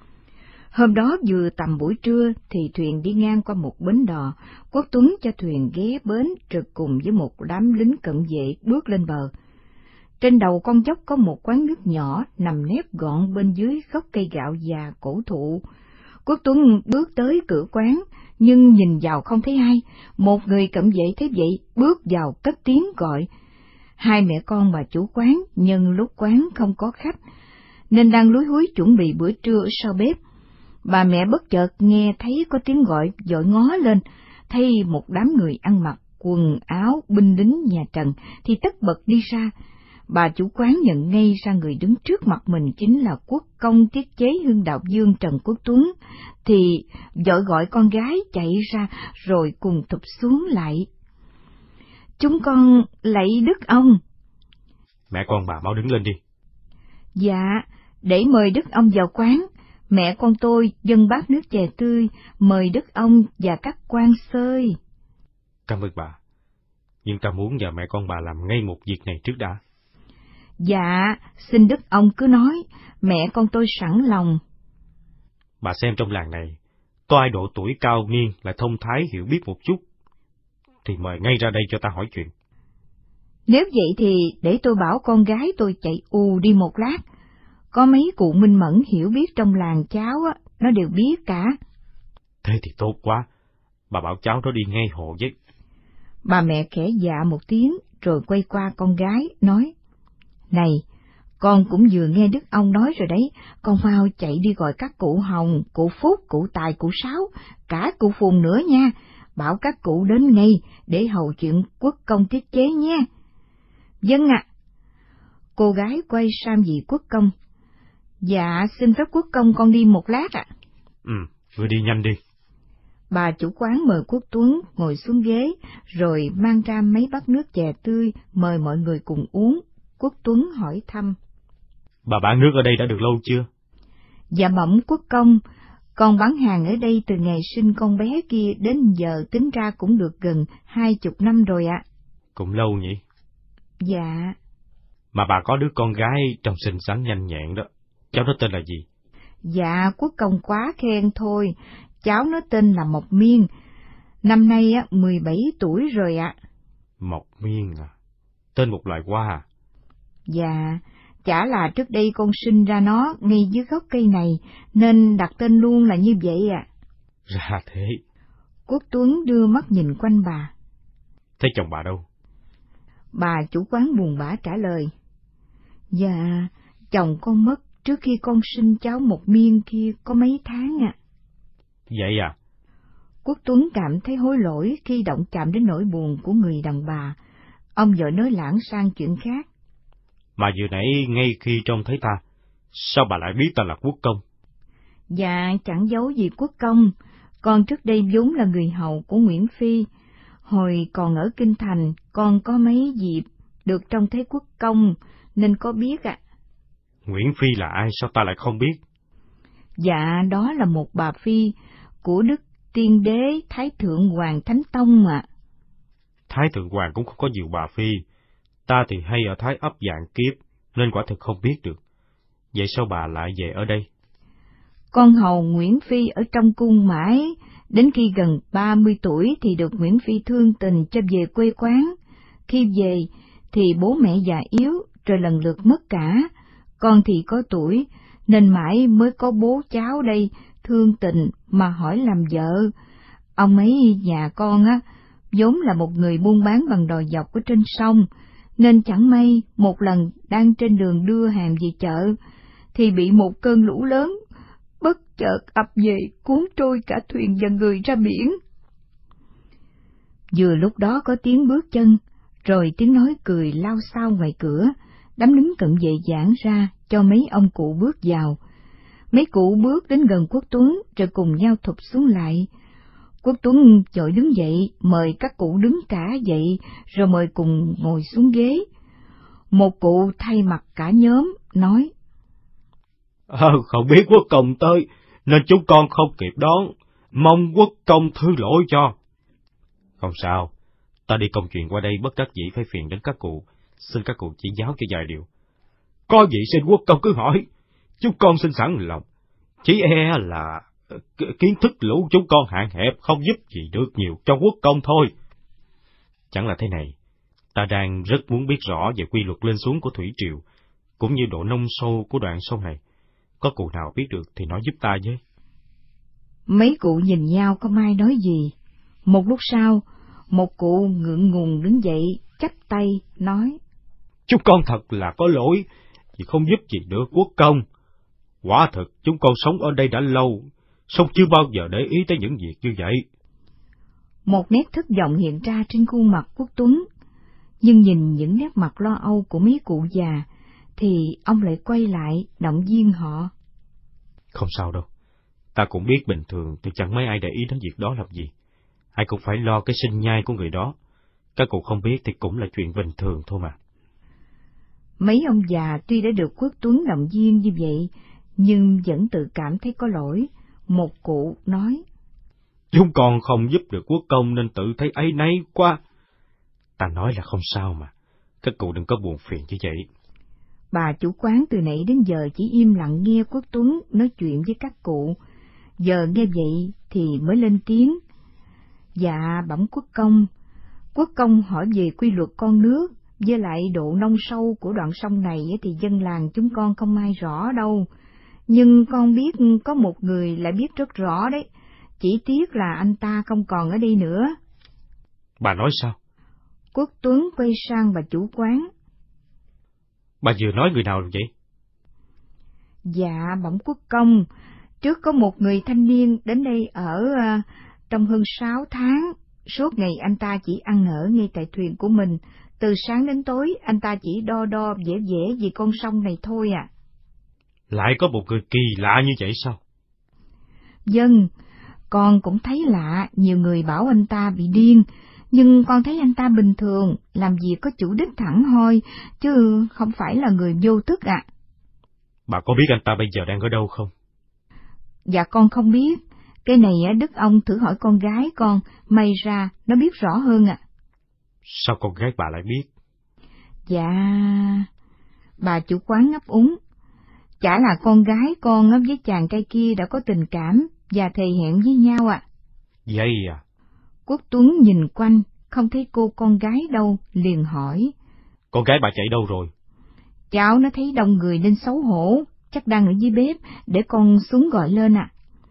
Hôm đó vừa tầm buổi trưa thì thuyền đi ngang qua một bến đò, Quốc Tuấn cho thuyền ghé bến rồi cùng với một đám lính cận vệ bước lên bờ. Trên đầu con dốc có một quán nước nhỏ nằm nép gọn bên dưới gốc cây gạo già cổ thụ. Quốc Tuấn bước tới cửa quán, nhưng nhìn vào không thấy ai. Một người cận vệ thấy vậy bước vào cất tiếng gọi. Hai mẹ con bà chủ quán nhân lúc quán không có khách, nên đang lúi húi chuẩn bị bữa trưa ở sau bếp. Bà mẹ bất chợt nghe thấy có tiếng gọi, vội ngó lên, thấy một đám người ăn mặc quần áo binh lính nhà Trần thì tất bật đi ra. Bà chủ quán nhận ngay ra người đứng trước mặt mình chính là quốc công tiết chế Hưng Đạo Dương Trần Quốc Tuấn, thì vội gọi con gái chạy ra rồi cùng thụp xuống lại. Chúng con lạy đức ông. Mẹ con bà mau đứng lên đi. Dạ, để mời đức ông vào quán. Mẹ con tôi dâng bát nước chè tươi, mời đức ông và các quan xơi. Cảm ơn bà. nhưng ta muốn nhờ mẹ con bà làm ngay một việc này trước đã. Dạ, xin đức ông cứ nói, mẹ con tôi sẵn lòng. Bà xem trong làng này, có ai độ tuổi cao niên lại thông thái hiểu biết một chút, thì mời ngay ra đây cho ta hỏi chuyện. Nếu vậy thì để tôi bảo con gái tôi chạy ù đi một lát. Có mấy cụ minh mẫn hiểu biết trong làng cháu á, nó đều biết cả. Thế thì tốt quá, bà bảo cháu nó đi ngay hộ với. Bà mẹ khẽ dạ một tiếng, rồi quay qua con gái, nói, này, con cũng vừa nghe đức ông nói rồi đấy, con mau chạy đi gọi các cụ Hồng, cụ Phúc, cụ Tài, cụ Sáu, cả cụ Phùng nữa nha, bảo các cụ đến ngay để hầu chuyện quốc công tiết chế nha. Vâng ạ. À. Cô gái quay sang vị quốc công. Dạ, xin phép quốc công con đi một lát ạ. À. Ừ, ngươi đi nhanh đi. Bà chủ quán mời Quốc Tuấn ngồi xuống ghế, rồi mang ra mấy bát nước chè tươi, mời mọi người cùng uống. Quốc Tuấn hỏi thăm. Bà bán nước ở đây đã được lâu chưa? Dạ bẩm quốc công, con bán hàng ở đây từ ngày sinh con bé kia đến giờ tính ra cũng được gần hai chục năm rồi ạ. À. Cũng lâu nhỉ? Dạ. Mà bà có đứa con gái trông xinh xắn nhanh nhẹn đó, cháu nó tên là gì? Dạ quốc công quá khen thôi, cháu nó tên là Mộc Miên, năm nay á mười bảy tuổi rồi ạ. À. Mộc Miên à? Tên một loài hoa à? Dạ, chả là trước đây con sinh ra nó ngay dưới gốc cây này, nên đặt tên luôn là như vậy ạ. À. Ra thế. Quốc Tuấn đưa mắt nhìn quanh bà. Thế chồng bà đâu? Bà chủ quán buồn bã trả lời. Dạ, chồng con mất trước khi con sinh cháu Mộc Miên kia có mấy tháng ạ. À. Vậy à? Quốc Tuấn cảm thấy hối lỗi khi động chạm đến nỗi buồn của người đàn bà. Ông vội nói lãng sang chuyện khác. Mà vừa nãy ngay khi trông thấy ta, sao bà lại biết ta là quốc công? Dạ, chẳng giấu gì quốc công, con trước đây vốn là người hầu của Nguyễn Phi. Hồi còn ở Kinh Thành, con có mấy dịp được trông thấy quốc công, nên có biết ạ. À. Nguyễn Phi là ai, sao ta lại không biết? Dạ, đó là một bà Phi của Đức Tiên Đế Thái Thượng Hoàng Thánh Tông mà. Thái Thượng Hoàng cũng không có nhiều bà Phi, ta thì hay ở Thái ấp Vạn Kiếp, nên quả thực không biết được. Vậy sao bà lại về ở đây? Con hầu Nguyễn Phi ở trong cung mãi, đến khi gần ba mươi tuổi thì được Nguyễn Phi thương tình cho về quê quán. Khi về thì bố mẹ già yếu, rồi lần lượt mất cả. Con thì có tuổi, nên mãi mới có bố cháu đây thương tình mà hỏi làm vợ. Ông ấy nhà con á, vốn là một người buôn bán bằng đò dọc ở trên sông, nên chẳng may một lần đang trên đường đưa hàng về chợ, thì bị một cơn lũ lớn bất chợt ập về cuốn trôi cả thuyền và người ra biển. Vừa lúc đó có tiếng bước chân, rồi tiếng nói cười lao xao ngoài cửa, đám lính cận vệ giãn ra cho mấy ông cụ bước vào. Mấy cụ bước đến gần Quốc Tuấn rồi cùng nhau thụp xuống lại. Quốc Tuấn vội đứng dậy, mời các cụ đứng cả dậy, rồi mời cùng ngồi xuống ghế. Một cụ thay mặt cả nhóm, nói. Ờ, không biết quốc công tới, nên chúng con không kịp đón, mong quốc công thứ lỗi cho. Không sao, ta đi công chuyện qua đây bất đắc dĩ phải phiền đến các cụ, xin các cụ chỉ giáo cho vài điều. Có gì xin quốc công cứ hỏi, chúng con xin sẵn lòng, chỉ e là kiến thức lũ chúng con hạn hẹp, không giúp gì được nhiều cho quốc công thôi. Chẳng là thế này, ta đang rất muốn biết rõ về quy luật lên xuống của thủy triều, cũng như độ nông sâu của đoạn sông này. Có cụ nào biết được thì nói giúp ta với. Mấy cụ nhìn nhau không ai nói gì. Một lúc sau, một cụ ngượng ngùng đứng dậy, chắp tay, nói. Chúng con thật là có lỗi, vì không giúp gì được quốc công. Quả thực chúng con sống ở đây đã lâu, song chưa bao giờ để ý tới những việc như vậy. Một nét thất vọng hiện ra trên khuôn mặt Quốc Tuấn, nhưng nhìn những nét mặt lo âu của mấy cụ già, thì ông lại quay lại động viên họ. Không sao đâu, ta cũng biết bình thường thì chẳng mấy ai để ý đến việc đó làm gì. Ai cũng phải lo cái sinh nhai của người đó. Các cụ không biết thì cũng là chuyện bình thường thôi mà. Mấy ông già tuy đã được Quốc Tuấn động viên như vậy, nhưng vẫn tự cảm thấy có lỗi. Một cụ nói. Chúng con không giúp được quốc công nên tự thấy áy náy quá. Ta nói là không sao mà, các cụ đừng có buồn phiền như vậy. Bà chủ quán từ nãy đến giờ chỉ im lặng nghe Quốc Tuấn nói chuyện với các cụ, giờ nghe vậy thì mới lên tiếng. Dạ bẩm Quốc công. Quốc công hỏi về quy luật con nước, với lại độ nông sâu của đoạn sông này thì dân làng chúng con không ai rõ đâu, nhưng con biết có một người lại biết rất rõ đấy, chỉ tiếc là anh ta không còn ở đây nữa. Bà nói sao? Quốc Tuấn quay sang bà chủ quán. Bà vừa nói người nào vậy? Dạ bẩm Quốc công, trước có một người thanh niên đến đây ở uh, trong hơn sáu tháng, suốt ngày anh ta chỉ ăn ở ngay tại thuyền của mình, từ sáng đến tối anh ta chỉ đo đo vẽ vẽ vì con sông này thôi à. Lại có một người kỳ lạ như vậy sao? Vâng, con cũng thấy lạ, nhiều người bảo anh ta bị điên, nhưng con thấy anh ta bình thường, làm việc có chủ đích thẳng hoi, chứ không phải là người vô thức ạ. À. Bà có biết anh ta bây giờ đang ở đâu không? Dạ con không biết, cái này Đức ông thử hỏi con gái con, may ra nó biết rõ hơn ạ. À. Sao con gái bà lại biết? Dạ, bà chủ quán ngấp úng. Chả là con gái con với chàng trai kia đã có tình cảm và thề hẹn với nhau ạ. À. Vậy à? Quốc Tuấn nhìn quanh, không thấy cô con gái đâu, liền hỏi. Con gái bà chạy đâu rồi? Cháu nó thấy đông người nên xấu hổ, chắc đang ở dưới bếp, để con xuống gọi lên ạ. À.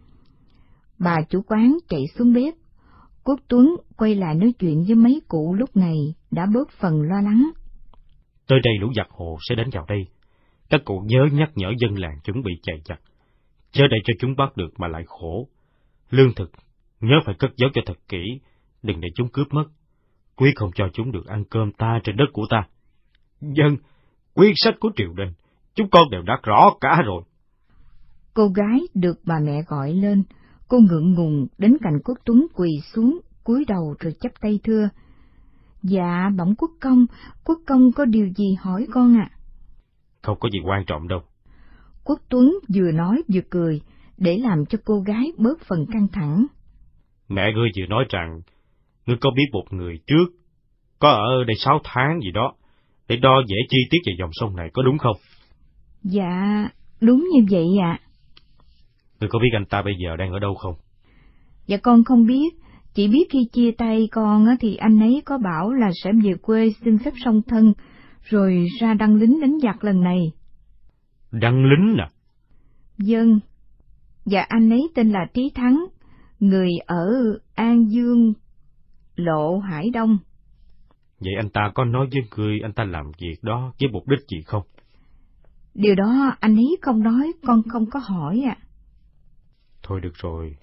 Bà chủ quán chạy xuống bếp. Quốc Tuấn quay lại nói chuyện với mấy cụ lúc này, đã bớt phần lo lắng. Tới đây lũ giặc hồ sẽ đến vào đây. Các cụ nhớ nhắc nhở dân làng chuẩn bị chạy giặc, chớ để cho chúng bắt được mà lại khổ. Lương thực, nhớ phải cất giấu cho thật kỹ, đừng để chúng cướp mất. Quyết không cho chúng được ăn cơm ta trên đất của ta. Dân, quyết sách của triều đình, chúng con đều đã rõ cả rồi. Cô gái được bà mẹ gọi lên, cô ngượng ngùng đến cạnh Quốc Tuấn quỳ xuống, cúi đầu rồi chắp tay thưa. Dạ bẩm Quốc công, Quốc công có điều gì hỏi con ạ? À? Không có gì quan trọng đâu. Quốc Tuấn vừa nói vừa cười, để làm cho cô gái bớt phần căng thẳng. Mẹ ngươi vừa nói rằng, ngươi có biết một người trước, có ở đây sáu tháng gì đó, để đo vẽ chi tiết về dòng sông này, có đúng không? Dạ, đúng như vậy ạ. À. Ngươi có biết anh ta bây giờ đang ở đâu không? Dạ con không biết, chỉ biết khi chia tay con thì anh ấy có bảo là sẽ về quê xin phép song thân, rồi ra đăng lính đánh giặc lần này. Đăng lính à? Vâng, và anh ấy tên là Trí Thắng, người ở An Dương, Lộ Hải Đông. Vậy anh ta có nói với ngươi anh ta làm việc đó với mục đích gì không? Điều đó anh ấy không nói, con không có hỏi ạ. À. Thôi được rồi.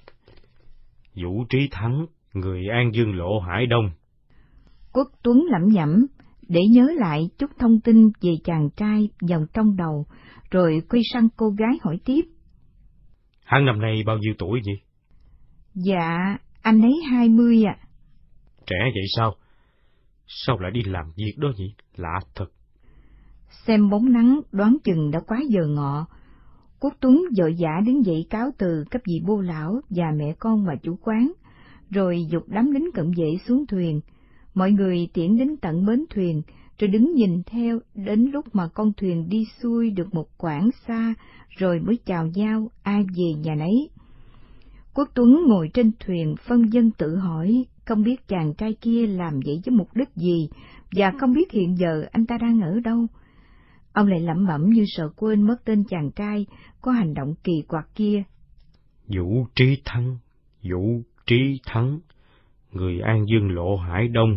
Vũ Trí Thắng, người An Dương Lộ Hải Đông. Quốc Tuấn lẩm nhẩm, để nhớ lại chút thông tin về chàng trai vòng trong đầu, rồi quay sang cô gái hỏi tiếp. Hắn năm nay bao nhiêu tuổi nhỉ? Dạ, anh ấy hai mươi ạ. À. Trẻ vậy sao? Sao lại đi làm việc đó nhỉ? Lạ thật. Xem bóng nắng đoán chừng đã quá giờ ngọ. Quốc Tuấn vội vã đứng dậy cáo từ cấp vị bô lão và mẹ con và chủ quán, rồi giục đám lính cận vệ xuống thuyền. Mọi người tiễn đến tận bến thuyền, rồi đứng nhìn theo đến lúc mà con thuyền đi xuôi được một quãng xa, rồi mới chào nhau ai về nhà nấy. Quốc Tuấn ngồi trên thuyền phân vân tự hỏi, không biết chàng trai kia làm vậy với mục đích gì, và không biết hiện giờ anh ta đang ở đâu. Ông lại lẩm bẩm như sợ quên mất tên chàng trai có hành động kỳ quặc kia. Vũ Trí Thắng, Vũ Trí Thắng, người An Dương Lộ Hải Đông.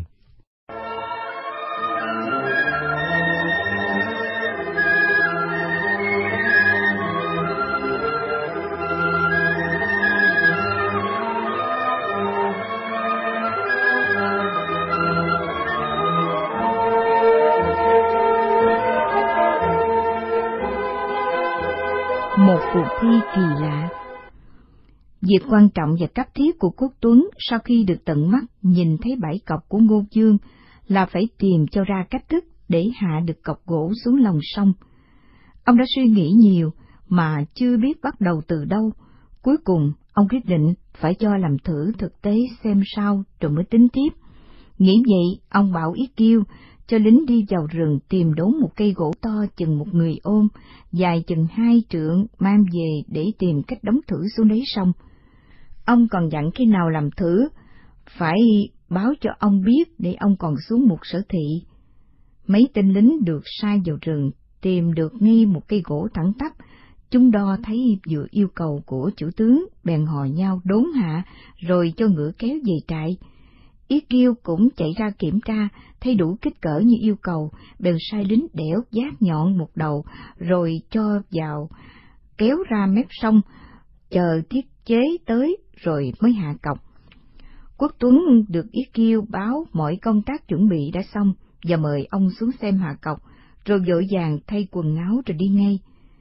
Một cuộc thi kỳ lạ. Việc quan trọng và cấp thiết của Quốc Tuấn sau khi được tận mắt nhìn thấy bãi cọc của Ngô Dương là phải tìm cho ra cách thức để hạ được cọc gỗ xuống lòng sông. Ông đã suy nghĩ nhiều mà chưa biết bắt đầu từ đâu. Cuối cùng, ông quyết định phải cho làm thử thực tế xem sao rồi mới tính tiếp. Nghĩ vậy, ông bảo Yết Kiêu cho lính đi vào rừng tìm đốn một cây gỗ to chừng một người ôm, dài chừng hai trượng, mang về để tìm cách đóng thử xuống đáy sông. Ông còn dặn khi nào làm thử, phải báo cho ông biết để ông còn xuống một sở thị. Mấy tên lính được sai vào rừng, tìm được ngay một cây gỗ thẳng tắp. Chúng đo thấy vừa yêu cầu của chủ tướng, bèn hò nhau đốn hạ, rồi cho ngựa kéo về trại. Yết Kiêu cũng chạy ra kiểm tra, thấy đủ kích cỡ như yêu cầu, bèn sai lính đẽo giác nhọn một đầu, rồi cho vào, kéo ra mép sông, chờ thiết chế tới rồi mới hạ cọc. Quốc Tuấn được Yết Kiêu báo mọi công tác chuẩn bị đã xong, và mời ông xuống xem hạ cọc, rồi vội vàng thay quần áo rồi đi ngay.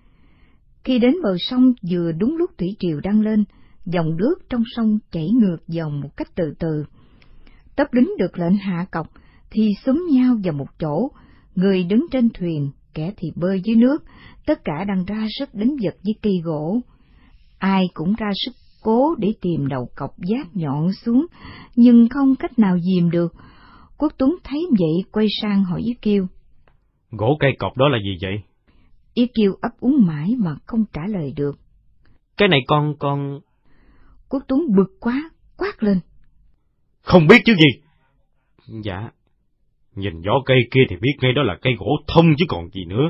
Khi đến bờ sông vừa đúng lúc thủy triều đang lên, dòng nước trong sông chảy ngược dòng một cách từ từ. Tốp lính được lệnh hạ cọc thì xúm nhau vào một chỗ, người đứng trên thuyền, kẻ thì bơi dưới nước, tất cả đang ra sức đánh giật với cây gỗ. Ai cũng ra sức cố để tìm đầu cọc giác nhọn xuống, nhưng không cách nào dìm được. Quốc Tuấn thấy vậy quay sang hỏi Yết Kiêu: Gỗ cây cọc đó là gì vậy? Yết Kiêu ấp úng mãi mà không trả lời được. Cái này con con... Quốc Tuấn bực quá, quát lên: Không biết chứ gì? Dạ, nhìn vỏ cây kia thì biết ngay đó là cây gỗ thông chứ còn gì nữa.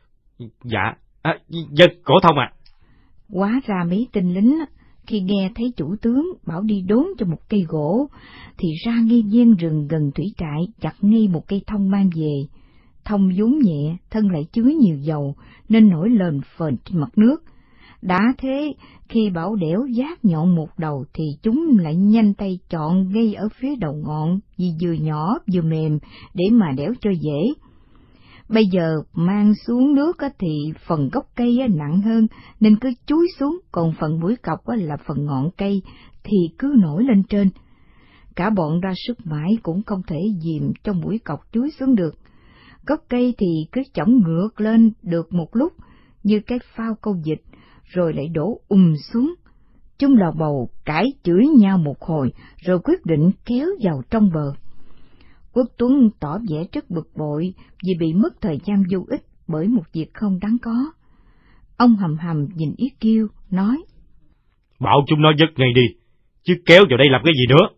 Dạ, à, dân gỗ thông à. Hóa ra mấy tên lính khi nghe thấy chủ tướng bảo đi đốn cho một cây gỗ, thì ra ngay viên rừng gần thủy trại chặt ngay một cây thông mang về. Thông vốn nhẹ, thân lại chứa nhiều dầu, nên nổi lên phền trên mặt nước. Đã thế, khi bảo đẽo giác nhọn một đầu thì chúng lại nhanh tay chọn ngay ở phía đầu ngọn, vì vừa nhỏ vừa mềm, để mà đẽo cho dễ. Bây giờ mang xuống nước thì phần gốc cây nặng hơn, nên cứ chúi xuống, còn phần mũi cọc là phần ngọn cây thì cứ nổi lên trên. Cả bọn ra sức mãi cũng không thể dìm cho mũi cọc chúi xuống được. Gốc cây thì cứ chổng ngược lên được một lúc, như cái phao câu vịt, rồi lại đổ ùm xuống. Chúng lò bầu cãi chửi nhau một hồi, rồi quyết định kéo vào trong bờ. Quốc Tuấn tỏ vẻ rất bực bội vì bị mất thời gian vô ích bởi một việc không đáng có. Ông hầm hầm nhìn Yết Kiêu, nói: Bảo chúng nó dứt ngay đi, chứ kéo vào đây làm cái gì nữa?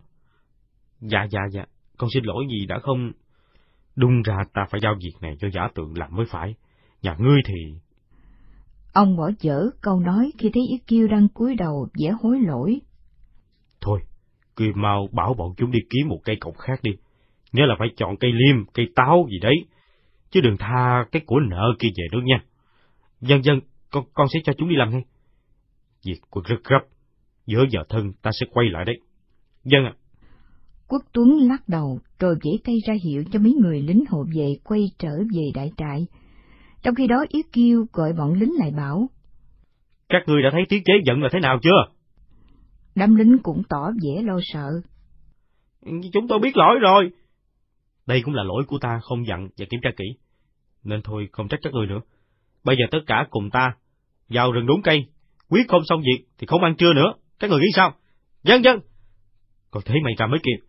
Dạ dạ dạ, con xin lỗi gì đã không... Đúng ra ta phải giao việc này cho giả tượng làm mới phải. Nhà ngươi thì... Ông bỏ dở câu nói khi thấy Yết Kiêu đang cúi đầu vẻ hối lỗi. Thôi, cứ mau bảo bọn chúng đi kiếm một cây cọc khác đi. Nhớ là phải chọn cây liêm, cây táo gì đấy, chứ đừng tha cái của nợ kia về nữa nha. Dân dân, con con sẽ cho chúng đi làm ngay. Việc cuộc rất gấp, giữa giờ thân ta sẽ quay lại đấy. Dân ạ. À. Quốc Tuấn lắc đầu rồi vẫy tay ra hiệu cho mấy người lính hộ vệ quay trở về đại trại. Trong khi đó Yết Kiêu gọi bọn lính lại bảo: Các ngươi đã thấy tiết chế giận là thế nào chưa? Đám lính cũng tỏ vẻ lo sợ. Chúng tôi biết lỗi rồi. Đây cũng là lỗi của ta không dặn và kiểm tra kỹ, nên thôi không trách các ngươi nữa. Bây giờ tất cả cùng ta vào rừng đốn cây, quyết không xong việc thì không ăn trưa nữa. Các người nghĩ sao? Dân dân. Còn thế mày ra mới kịp.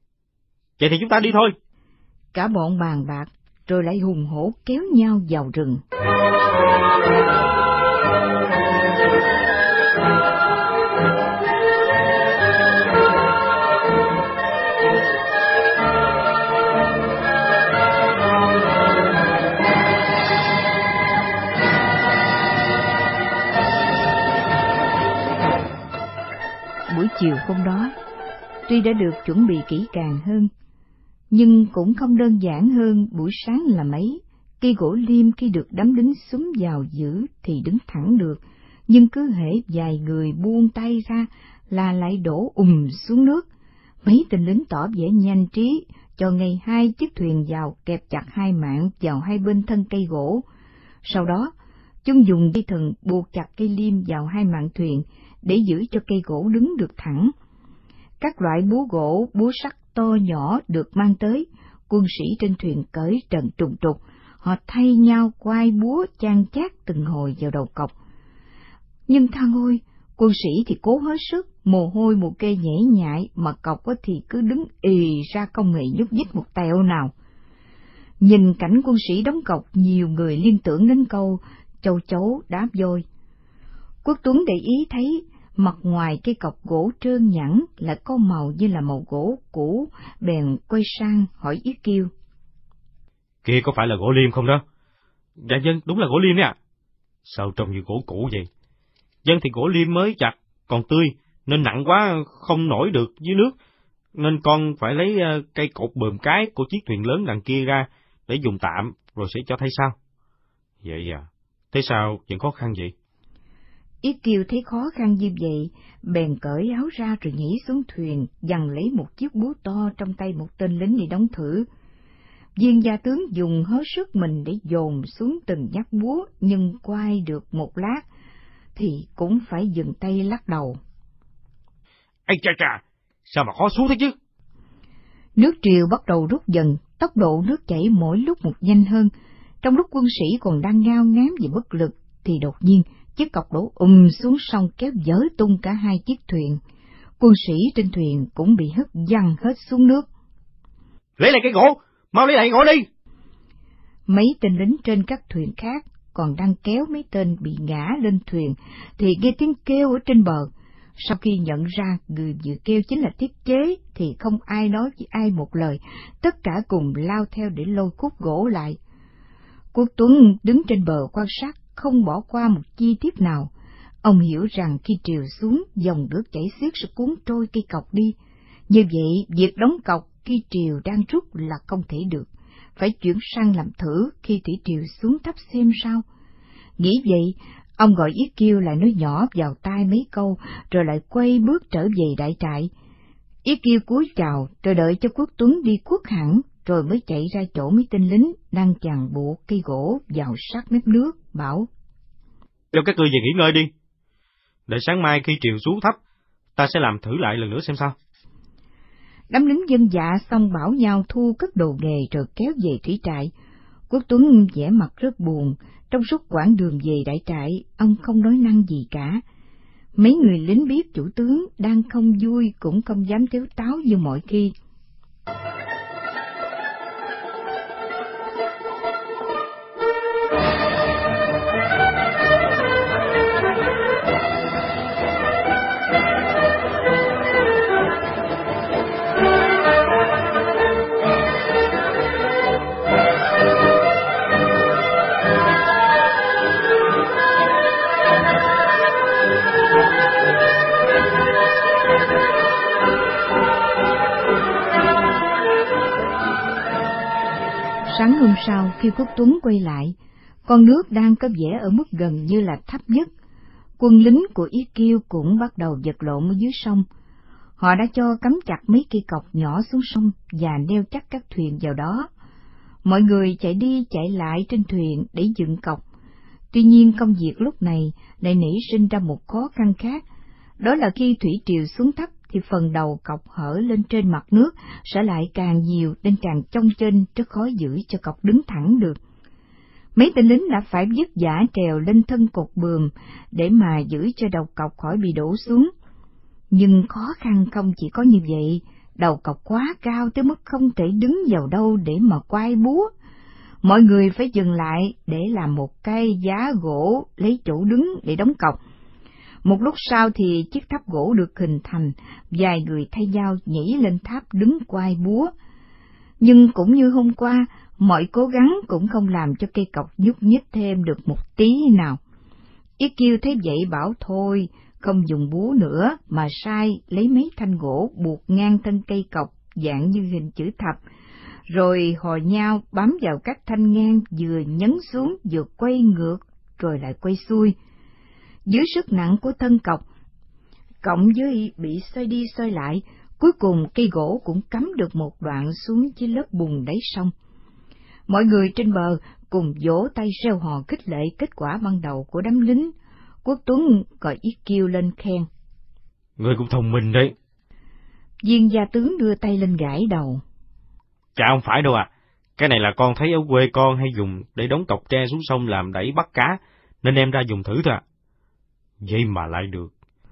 Vậy thì chúng ta đi thôi. Cả bọn bàn bạc rồi lại hùng hổ kéo nhau vào rừng. Buổi chiều hôm đó, tuy đã được chuẩn bị kỹ càng hơn, nhưng cũng không đơn giản hơn buổi sáng là mấy. Cây gỗ liêm khi được đám lính xúm vào giữ thì đứng thẳng được, nhưng cứ hễ vài người buông tay ra là lại đổ ùm xuống nước. Mấy tên lính tỏ vẻ nhanh trí, cho ngay hai chiếc thuyền vào kẹp chặt hai mạn vào hai bên thân cây gỗ. Sau đó, chúng dùng dây thừng buộc chặt cây liêm vào hai mạn thuyền để giữ cho cây gỗ đứng được thẳng. Các loại búa gỗ, búa sắt to nhỏ được mang tới, quân sĩ trên thuyền cởi trần trùng trục, họ thay nhau quay búa chan chát từng hồi vào đầu cọc. Nhưng tha ôi, Quân sĩ thì cố hết sức, mồ hôi mồ kê nhễ nhại, mà cọc thì cứ đứng ì ra không hề nhúc nhích một tẹo nào. Nhìn cảnh quân sĩ đóng cọc, nhiều người liên tưởng đến câu châu chấu đáp vôi. Quốc Tuấn để ý thấy mặt ngoài cây cọc gỗ trơn nhẵn lại có màu như là màu gỗ cũ, bèn quay sang hỏi Yết Kiêu. Kia có phải là gỗ liêm không đó? Dạ dân, đúng là gỗ liêm đấy ạ. Sao trông như gỗ cũ vậy? Dân thì gỗ liêm mới chặt, còn tươi, nên nặng quá không nổi được dưới nước, nên con phải lấy cây cột bờm cái của chiếc thuyền lớn đằng kia ra để dùng tạm, rồi sẽ cho thấy sao. Vậy à, thế sao vẫn khó khăn vậy? Yết Kiêu thấy khó khăn như vậy, bèn cởi áo ra rồi nhảy xuống thuyền, giằng lấy một chiếc búa to trong tay một tên lính để đóng thử. Viên gia tướng dùng hết sức mình để dồn xuống từng nhát búa, nhưng quay được một lát thì cũng phải dừng tay lắc đầu. Ây cha cha, sao mà khó xuống thế chứ? Nước triều bắt đầu rút dần, tốc độ nước chảy mỗi lúc một nhanh hơn. Trong lúc quân sĩ còn đang ngao ngán vì bất lực, thì đột nhiên chiếc cọc đổ ùm xuống sông kéo dở tung cả hai chiếc thuyền. Quân sĩ trên thuyền cũng bị hất văng hết xuống nước. Lấy lại cái gỗ, mau lấy lại gỗ đi! Mấy tên lính trên các thuyền khác còn đang kéo mấy tên bị ngã lên thuyền, thì nghe tiếng kêu ở trên bờ. Sau khi nhận ra người vừa kêu chính là Tiết Chế, thì không ai nói với ai một lời, tất cả cùng lao theo để lôi khúc gỗ lại. Quốc Tuấn đứng trên bờ quan sát, không bỏ qua một chi tiết nào. Ông hiểu rằng khi triều xuống, dòng nước chảy xiết sẽ cuốn trôi cây cọc đi. Như vậy, việc đóng cọc khi triều đang rút là không thể được, phải chuyển sang làm thử khi thủy triều xuống thấp xem sao. Nghĩ vậy, ông gọi Yết Kiêu lại nói nhỏ vào tai mấy câu, rồi lại quay bước trở về đại trại. Yết Kiêu cúi chào, rồi đợi cho Quốc Tuấn đi khuất hẳn, rồi mới chạy ra chỗ mấy tên lính đang chằng buộc cây gỗ vào sát mép nước, bảo: Cho các ngươi về nghỉ ngơi đi, để sáng mai khi triều xuống thấp, ta sẽ làm thử lại lần nữa xem sao. Đám lính dân dạ xong bảo nhau thu cất đồ nghề rồi kéo về thủy trại. Quốc Tuấn vẻ mặt rất buồn, trong suốt quãng đường về đại trại, ông không nói năng gì cả. Mấy người lính biết chủ tướng đang không vui cũng không dám tếu táo như mọi khi. Sáng hôm sau, khi Quốc Tuấn quay lại, con nước đang có vẻ ở mức gần như là thấp nhất. Quân lính của Yết Kiêu cũng bắt đầu vật lộn ở dưới sông. Họ đã cho cắm chặt mấy cây cọc nhỏ xuống sông và neo chắc các thuyền vào đó. Mọi người chạy đi chạy lại trên thuyền để dựng cọc. Tuy nhiên công việc lúc này lại nảy sinh ra một khó khăn khác, đó là khi thủy triều xuống thấp thì phần đầu cọc hở lên trên mặt nước sẽ lại càng nhiều, nên càng chông chênh rất khó giữ cho cọc đứng thẳng được. Mấy tên lính đã phải vất vả trèo lên thân cột buồm để mà giữ cho đầu cọc khỏi bị đổ xuống. Nhưng khó khăn không chỉ có như vậy, đầu cọc quá cao tới mức không thể đứng vào đâu để mà quay búa. Mọi người phải dừng lại để làm một cây giá gỗ lấy chỗ đứng để đóng cọc. Một lúc sau thì chiếc tháp gỗ được hình thành, vài người thay nhau nhảy lên tháp đứng quay búa. Nhưng cũng như hôm qua, mọi cố gắng cũng không làm cho cây cọc nhúc nhích thêm được một tí nào. Yết Kiêu thấy vậy bảo thôi, không dùng búa nữa, mà sai lấy mấy thanh gỗ buộc ngang thân cây cọc dạng như hình chữ thập, rồi hò nhau bám vào các thanh ngang, vừa nhấn xuống vừa quay ngược, rồi lại quay xuôi. Dưới sức nặng của thân cọc, cộng với bị xoay đi xoay lại, cuối cùng cây gỗ cũng cắm được một đoạn xuống dưới lớp bùn đáy sông. Mọi người trên bờ cùng vỗ tay reo hò khích lệ kết quả ban đầu của đám lính. Quốc Tuấn gọi Yết Kiêu lên khen: Ngươi cũng thông minh đấy. Viên gia tướng đưa tay lên gãi đầu: Chả không phải đâu à, cái này là con thấy ở quê con hay dùng để đóng cọc tre xuống sông làm đẩy bắt cá, nên em ra dùng thử thôi à. Vậy mà lại được.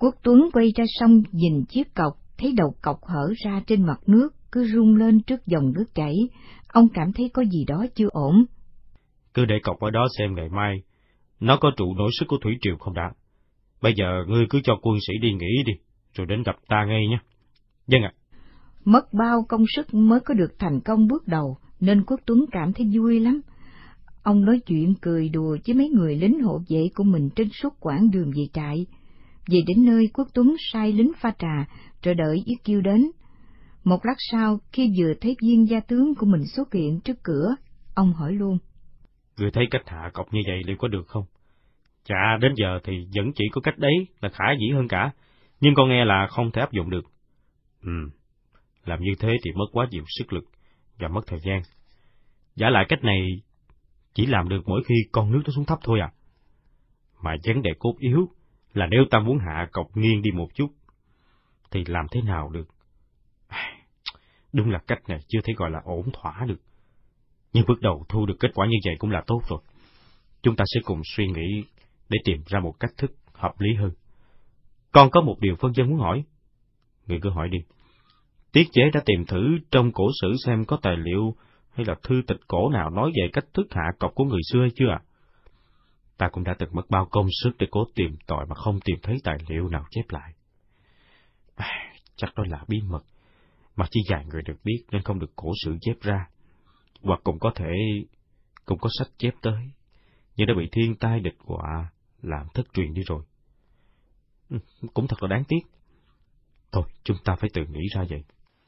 Quốc Tuấn quay ra sông nhìn chiếc cọc, thấy đầu cọc hở ra trên mặt nước, cứ rung lên trước dòng nước chảy. Ông cảm thấy có gì đó chưa ổn. Cứ để cọc ở đó xem ngày mai, nó có trụ nổi sức của thủy triều không đã. Bây giờ ngươi cứ cho quân sĩ đi nghỉ đi, rồi đến gặp ta ngay nhé. Vâng ạ. Mất bao công sức mới có được thành công bước đầu, nên Quốc Tuấn cảm thấy vui lắm. Ông nói chuyện cười đùa với mấy người lính hộ vệ của mình trên suốt quãng đường về trại. Về đến nơi, Quốc Tuấn sai lính pha trà, rồi đợi Yết Kiêu đến. Một lát sau, khi vừa thấy viên gia tướng của mình xuất hiện trước cửa, ông hỏi luôn. Người thấy cách hạ cọc như vậy liệu có được không? Chà, đến giờ thì vẫn chỉ có cách đấy là khả dĩ hơn cả, nhưng con nghe là không thể áp dụng được. Ừ, làm như thế thì mất quá nhiều sức lực và mất thời gian. Giả lại cách này chỉ làm được mỗi khi con nước nó xuống thấp thôi à. Mà vấn đề cốt yếu là nếu ta muốn hạ cọc nghiêng đi một chút, thì làm thế nào được? Đúng là cách này chưa thể gọi là ổn thỏa được. Nhưng bước đầu thu được kết quả như vậy cũng là tốt rồi. Chúng ta sẽ cùng suy nghĩ để tìm ra một cách thức hợp lý hơn. Còn có một điều phân dân muốn hỏi. Người cứ hỏi đi. Tiết chế đã tìm thử trong cổ sử xem có tài liệu hay là thư tịch cổ nào nói về cách thức hạ cọc của người xưa hay chưa ạ? Ta cũng đã từng mất bao công sức để cố tìm tòi mà không tìm thấy tài liệu nào chép lại. À, chắc đó là bí mật, mà chỉ vài người được biết nên không được cổ sử chép ra. Hoặc cũng có thể cũng có sách chép tới, nhưng đã bị thiên tai địch họa làm thất truyền đi rồi. Cũng thật là đáng tiếc. Thôi, chúng ta phải tự nghĩ ra vậy.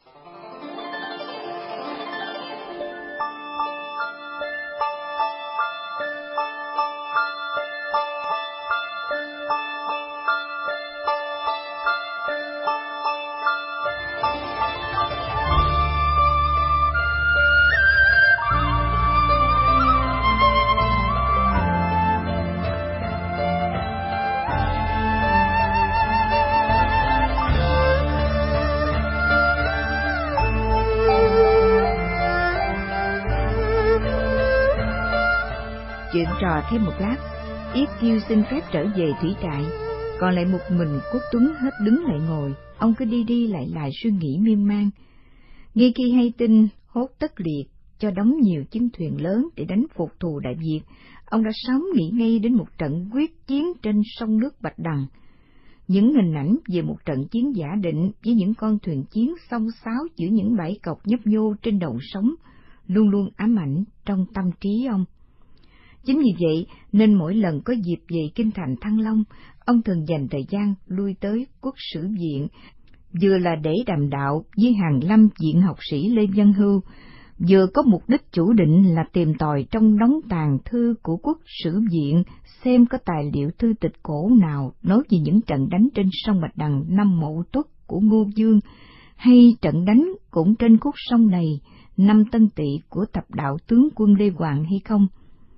Chuyện trò thêm một lát, Yết Kiêu xin phép trở về thủy trại, còn lại một mình Quốc Tuấn hết đứng lại ngồi. Ông cứ đi đi lại lại suy nghĩ miên man. Ngay khi hay tin Hốt Tất Liệt cho đóng nhiều chiến thuyền lớn để đánh phục thù Đại Việt, ông đã sớm nghĩ ngay đến một trận quyết chiến trên sông nước Bạch Đằng. Những hình ảnh về một trận chiến giả định với những con thuyền chiến xông xáo giữa những bãi cọc nhấp nhô trên đầu sóng luôn luôn ám ảnh trong tâm trí ông. Chính vì vậy nên mỗi lần có dịp về kinh thành Thăng Long, ông thường dành thời gian lui tới Quốc Sử Viện, vừa là để đàm đạo với Hàn Lâm viện học sĩ Lê Văn Hưu, vừa có mục đích chủ định là tìm tòi trong đống tàn thư của Quốc Sử Viện xem có tài liệu thư tịch cổ nào nói về những trận đánh trên sông Bạch Đằng năm Mậu Tuất của Ngô Dương, hay trận đánh cũng trên khúc sông này năm Tân Tỵ của tập đạo tướng quân Lê Hoàng hay không.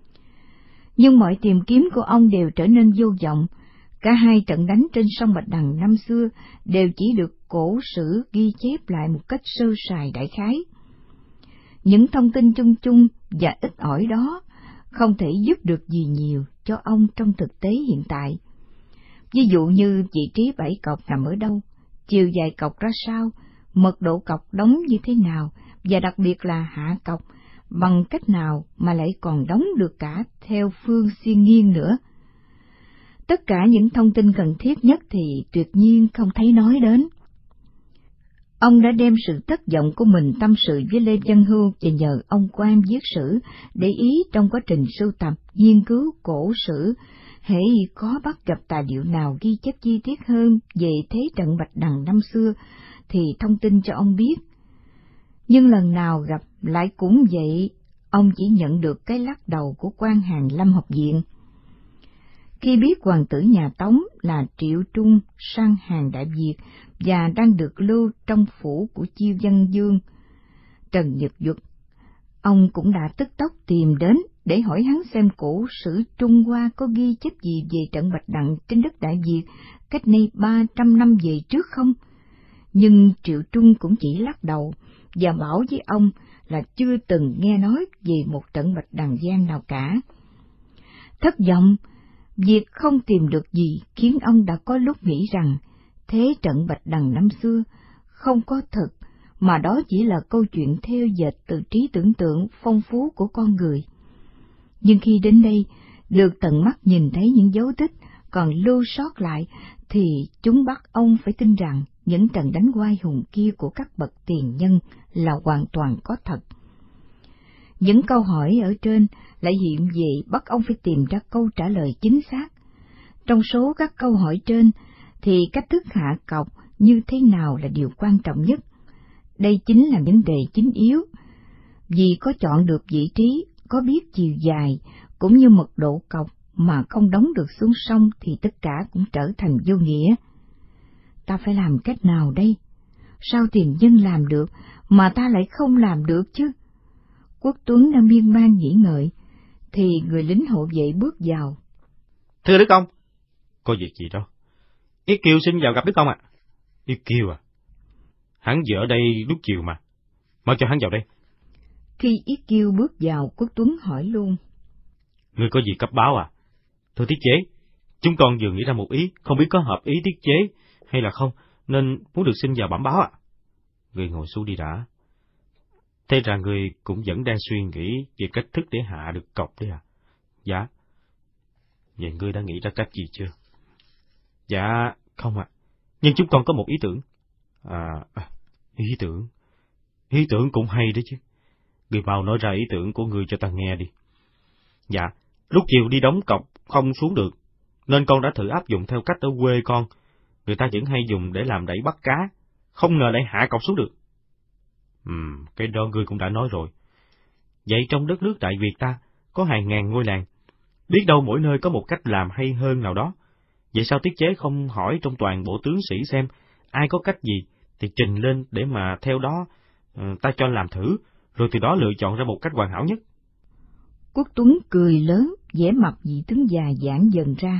Nhưng mọi tìm kiếm của ông đều trở nên vô vọng. Cả hai trận đánh trên sông Bạch Đằng năm xưa đều chỉ được cổ sử ghi chép lại một cách sơ sài đại khái. Những thông tin chung chung và ít ỏi đó không thể giúp được gì nhiều cho ông trong thực tế hiện tại. Ví dụ như vị trí bãi cọc nằm ở đâu, chiều dài cọc ra sao, mật độ cọc đóng như thế nào, và đặc biệt là hạ cọc bằng cách nào mà lại còn đóng được cả theo phương xiên nghiêng nữa. Tất cả những thông tin cần thiết nhất thì tuyệt nhiên không thấy nói đến. Ông đã đem sự thất vọng của mình tâm sự với Lê Văn Hưu và nhờ ông Quan viết sử để ý trong quá trình sưu tập, nghiên cứu cổ sử, hễ có bắt gặp tài liệu nào ghi chép chi tiết hơn về thế trận Bạch Đằng năm xưa thì thông tin cho ông biết. Nhưng lần nào gặp lại cũng vậy, ông chỉ nhận được cái lắc đầu của quan Hàn Lâm học viện. Khi biết hoàng tử nhà Tống là Triệu Trung sang Hàn Đại Việt và đang được lưu trong phủ của Chiêu Văn Dương, Trần Nhật Duật, ông cũng đã tức tốc tìm đến để hỏi hắn xem cổ sử Trung Hoa có ghi chép gì về trận Bạch Đằng trên đất Đại Việt cách nay ba trăm năm về trước không. Nhưng Triệu Trung cũng chỉ lắc đầu và bảo với ông là chưa từng nghe nói về một trận Bạch Đằng Giang nào cả. Thất vọng Việc không tìm được gì khiến ông đã có lúc nghĩ rằng thế trận Bạch Đằng năm xưa không có thật, mà đó chỉ là câu chuyện theo dệt từ trí tưởng tượng phong phú của con người. Nhưng khi đến đây, được tận mắt nhìn thấy những dấu tích còn lưu sót lại, thì chúng bắt ông phải tin rằng những trận đánh oai hùng kia của các bậc tiền nhân là hoàn toàn có thật. Những câu hỏi ở trên lại hiện về bắt ông phải tìm ra câu trả lời chính xác. Trong số các câu hỏi trên, thì cách thức hạ cọc như thế nào là điều quan trọng nhất. Đây chính là vấn đề chính yếu. Vì có chọn được vị trí, có biết chiều dài, cũng như mật độ cọc mà không đóng được xuống sông thì tất cả cũng trở thành vô nghĩa. Ta phải làm cách nào đây? Sao tiền nhân làm được mà ta lại không làm được chứ? Quốc Tuấn đang miên man nghĩ ngợi, thì người lính hộ vệ bước vào. Thưa Đức Ông, có việc gì đâu. Yết Kiêu xin vào gặp Đức Ông ạ. À. Yết Kiêu à? Hắn vừa ở đây lúc chiều mà. Mời cho hắn vào đây. Khi Yết Kiêu bước vào, Quốc Tuấn hỏi luôn. Ngươi có gì cấp báo à? Thưa tiết chế, chúng con vừa nghĩ ra một ý, không biết có hợp ý tiết chế hay là không, nên muốn được xin vào bẩm báo ạ. À. Ngươi ngồi xuống đi đã. Thế ra ngươi cũng vẫn đang suy nghĩ về cách thức để hạ được cọc đấy à? Dạ. Vậy ngươi đã nghĩ ra cách gì chưa? Dạ, không ạ. À. Nhưng chúng con có một ý tưởng. À, ý tưởng? Ý tưởng cũng hay đấy chứ. Ngươi mau nói ra ý tưởng của ngươi cho ta nghe đi. Dạ, lúc chiều đi đóng cọc không xuống được, nên con đã thử áp dụng theo cách ở quê con. Người ta vẫn hay dùng để làm đẩy bắt cá, không ngờ lại hạ cọc xuống được. Ừm, cái đó ngươi cũng đã nói rồi. Vậy trong đất nước Đại Việt ta có hàng ngàn ngôi làng, biết đâu mỗi nơi có một cách làm hay hơn nào đó. Vậy sao tiết chế không hỏi trong toàn bộ tướng sĩ xem ai có cách gì thì trình lên để mà theo đó uh, ta cho làm thử, rồi từ đó lựa chọn ra một cách hoàn hảo nhất. Quốc Tuấn cười lớn, vẻ mặt vị tướng già giãn dần ra.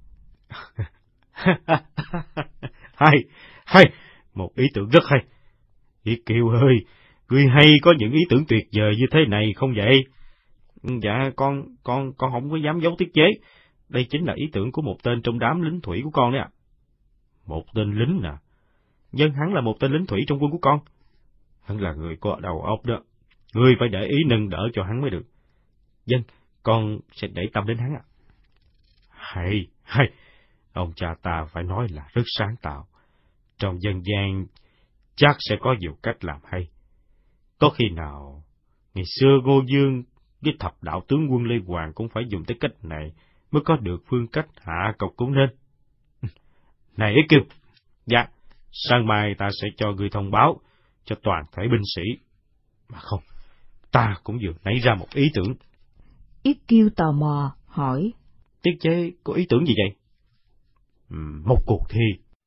Hay, hay, một ý tưởng rất hay. Yết Kiêu ơi, ngươi hay có những ý tưởng tuyệt vời như thế này không vậy? Dạ, con, con, con không có dám giấu tiết chế. Đây chính là ý tưởng của một tên trong đám lính thủy của con đấy ạ. À. Một tên lính à? Dân hắn là một tên lính thủy trong quân của con. Hắn là người có đầu óc đó. Ngươi phải để ý nâng đỡ cho hắn mới được. Dân, con sẽ để tâm đến hắn ạ. À. Hay, hay, ông cha ta phải nói là rất sáng tạo. Trong dân gian chắc sẽ có nhiều cách làm hay. Có khi nào ngày xưa Ngô Dương với thập đạo tướng quân Lê Hoàng cũng phải dùng tới cách này mới có được phương cách hạ cọc cũng nên. Này Yết Kiêu, dạ, sáng mai ta sẽ cho ngươi thông báo cho toàn thể binh sĩ. Mà không, ta cũng vừa nảy ra một ý tưởng. Yết Kiêu tò mò hỏi. Tiết chế có ý tưởng gì vậy? Uhm, một cuộc thi.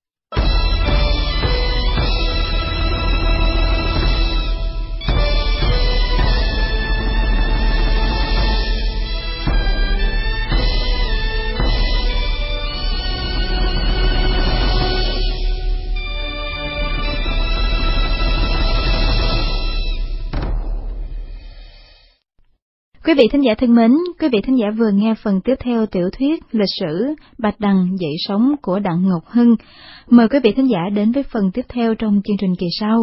Quý vị thính giả thân mến, quý vị thính giả vừa nghe phần tiếp theo tiểu thuyết lịch sử Bạch Đằng dậy sóng của Đặng Ngọc Hưng. Mời quý vị thính giả đến với phần tiếp theo trong chương trình kỳ sau.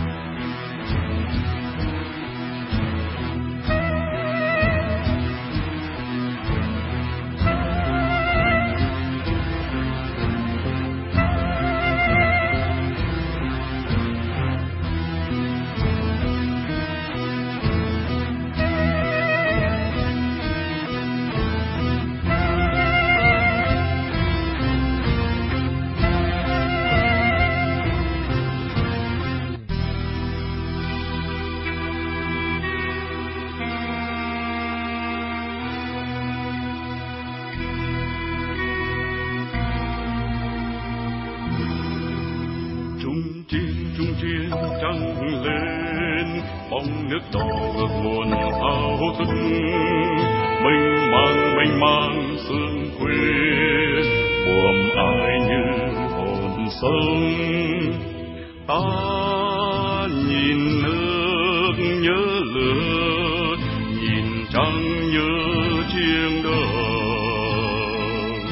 Bóng nước đỏ ngược nguồn hào thức, mênh mang mênh mang sương khuya, buồm ai như hồn sông. Ta nhìn nước nhớ lửa, nhìn trăng nhớ chiêng đời.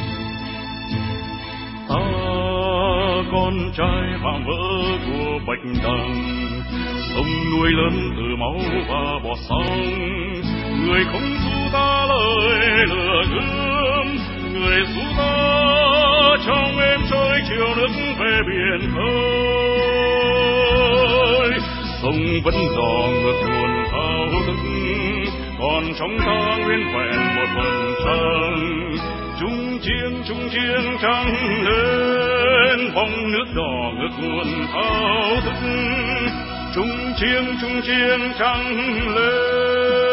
sông nuôi lớn từ máu và bọt sóng. Người không ru ta lời lừa gươm, người ru ta trong êm trôi chiều nước về biển khơi. Sông vẫn dò ngược nguồn thao thức, còn trong ta nguyên vẹn một phần trăng. Trung chiến trung chiến trăng lên, vòng nước đỏ ngược nguồn thao thức. Trung chiến trung chiến trăng lên.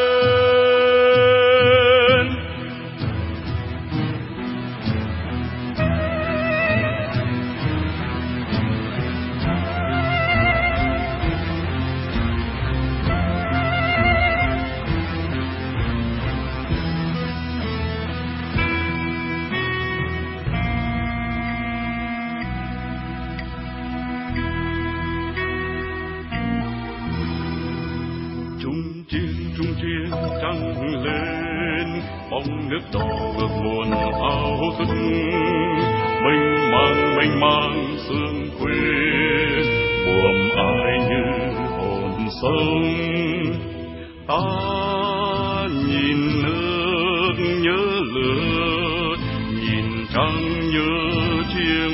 Bóng nước đỏ ngược nguồn thao thức, mênh mang mênh mang sương khuya, buồm ai như hồn sông. Ta nhìn nước nhớ lửa, nhìn trăng nhớ chiêng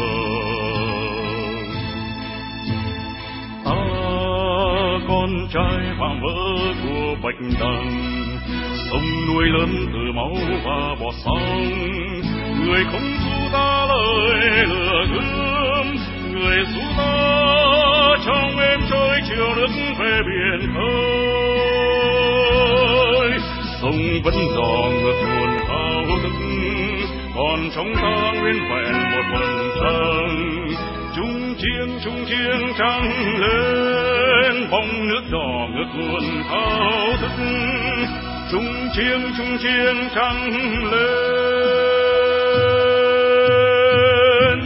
đời. Ta con trai vàng vỡ của bạch đằng, sông nuôi lớn từ máu và bọt sóng. Người không ru ta lời lừa gươm, người ru ta trong êm trôi chiều nước về biển khơi. Sông vẫn dò ngược nguồn thao thức, còn trong ta nguyên vẹn một phần trăng. Trung chiến trung chiến trăng lên, vòng nước đỏ ngược nguồn thao thức. Trung chiến trung chiến trăng lên.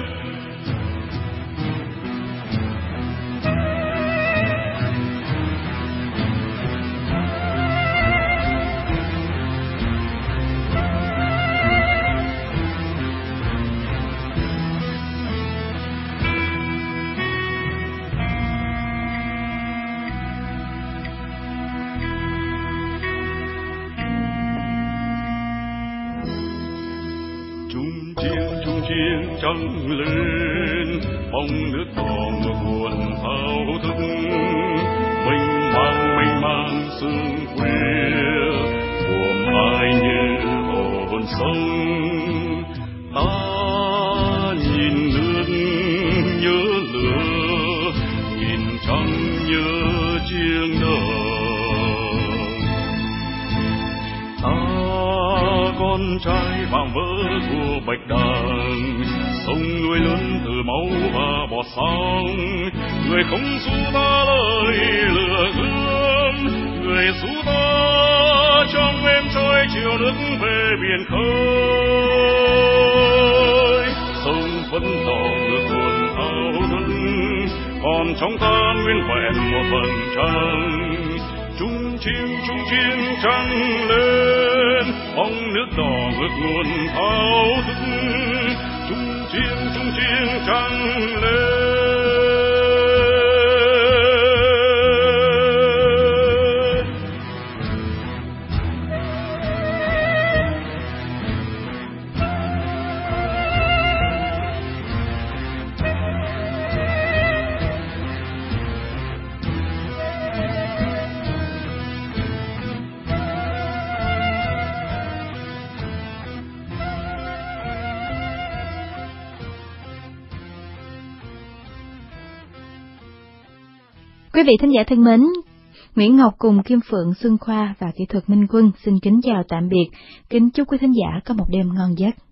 Trăng lên, bóng nước đỏ ngược nguồn thao thức. Mênh mang mênh mang sương khuya, buồm ai như hồn sông. Ta nhìn nước nhớ lửa, nhìn trăng nhớ chiêng đời. Ta con trai vàng vỡ của bạch đằng, sông nuôi lớn từ máu và bọt sóng. Người không ru ta lời lừa gươm, người ru ta trong êm trôi chiều nước về biển khơi. Sông vẫn dò ngược nguồn thao thức, còn trong ta nguyên vẹn một phần trăng. Trung chiến trung chiến trăng lên, bóng nước đỏ ngược nguồn thao thức. Trung chiến trung chiến trăng lên. Quý vị thính giả thân mến, Nguyễn Ngọc cùng Kim Phượng, Xuân Khoa và kỹ thuật Minh Quân xin kính chào tạm biệt, kính chúc quý thính giả có một đêm ngon giấc.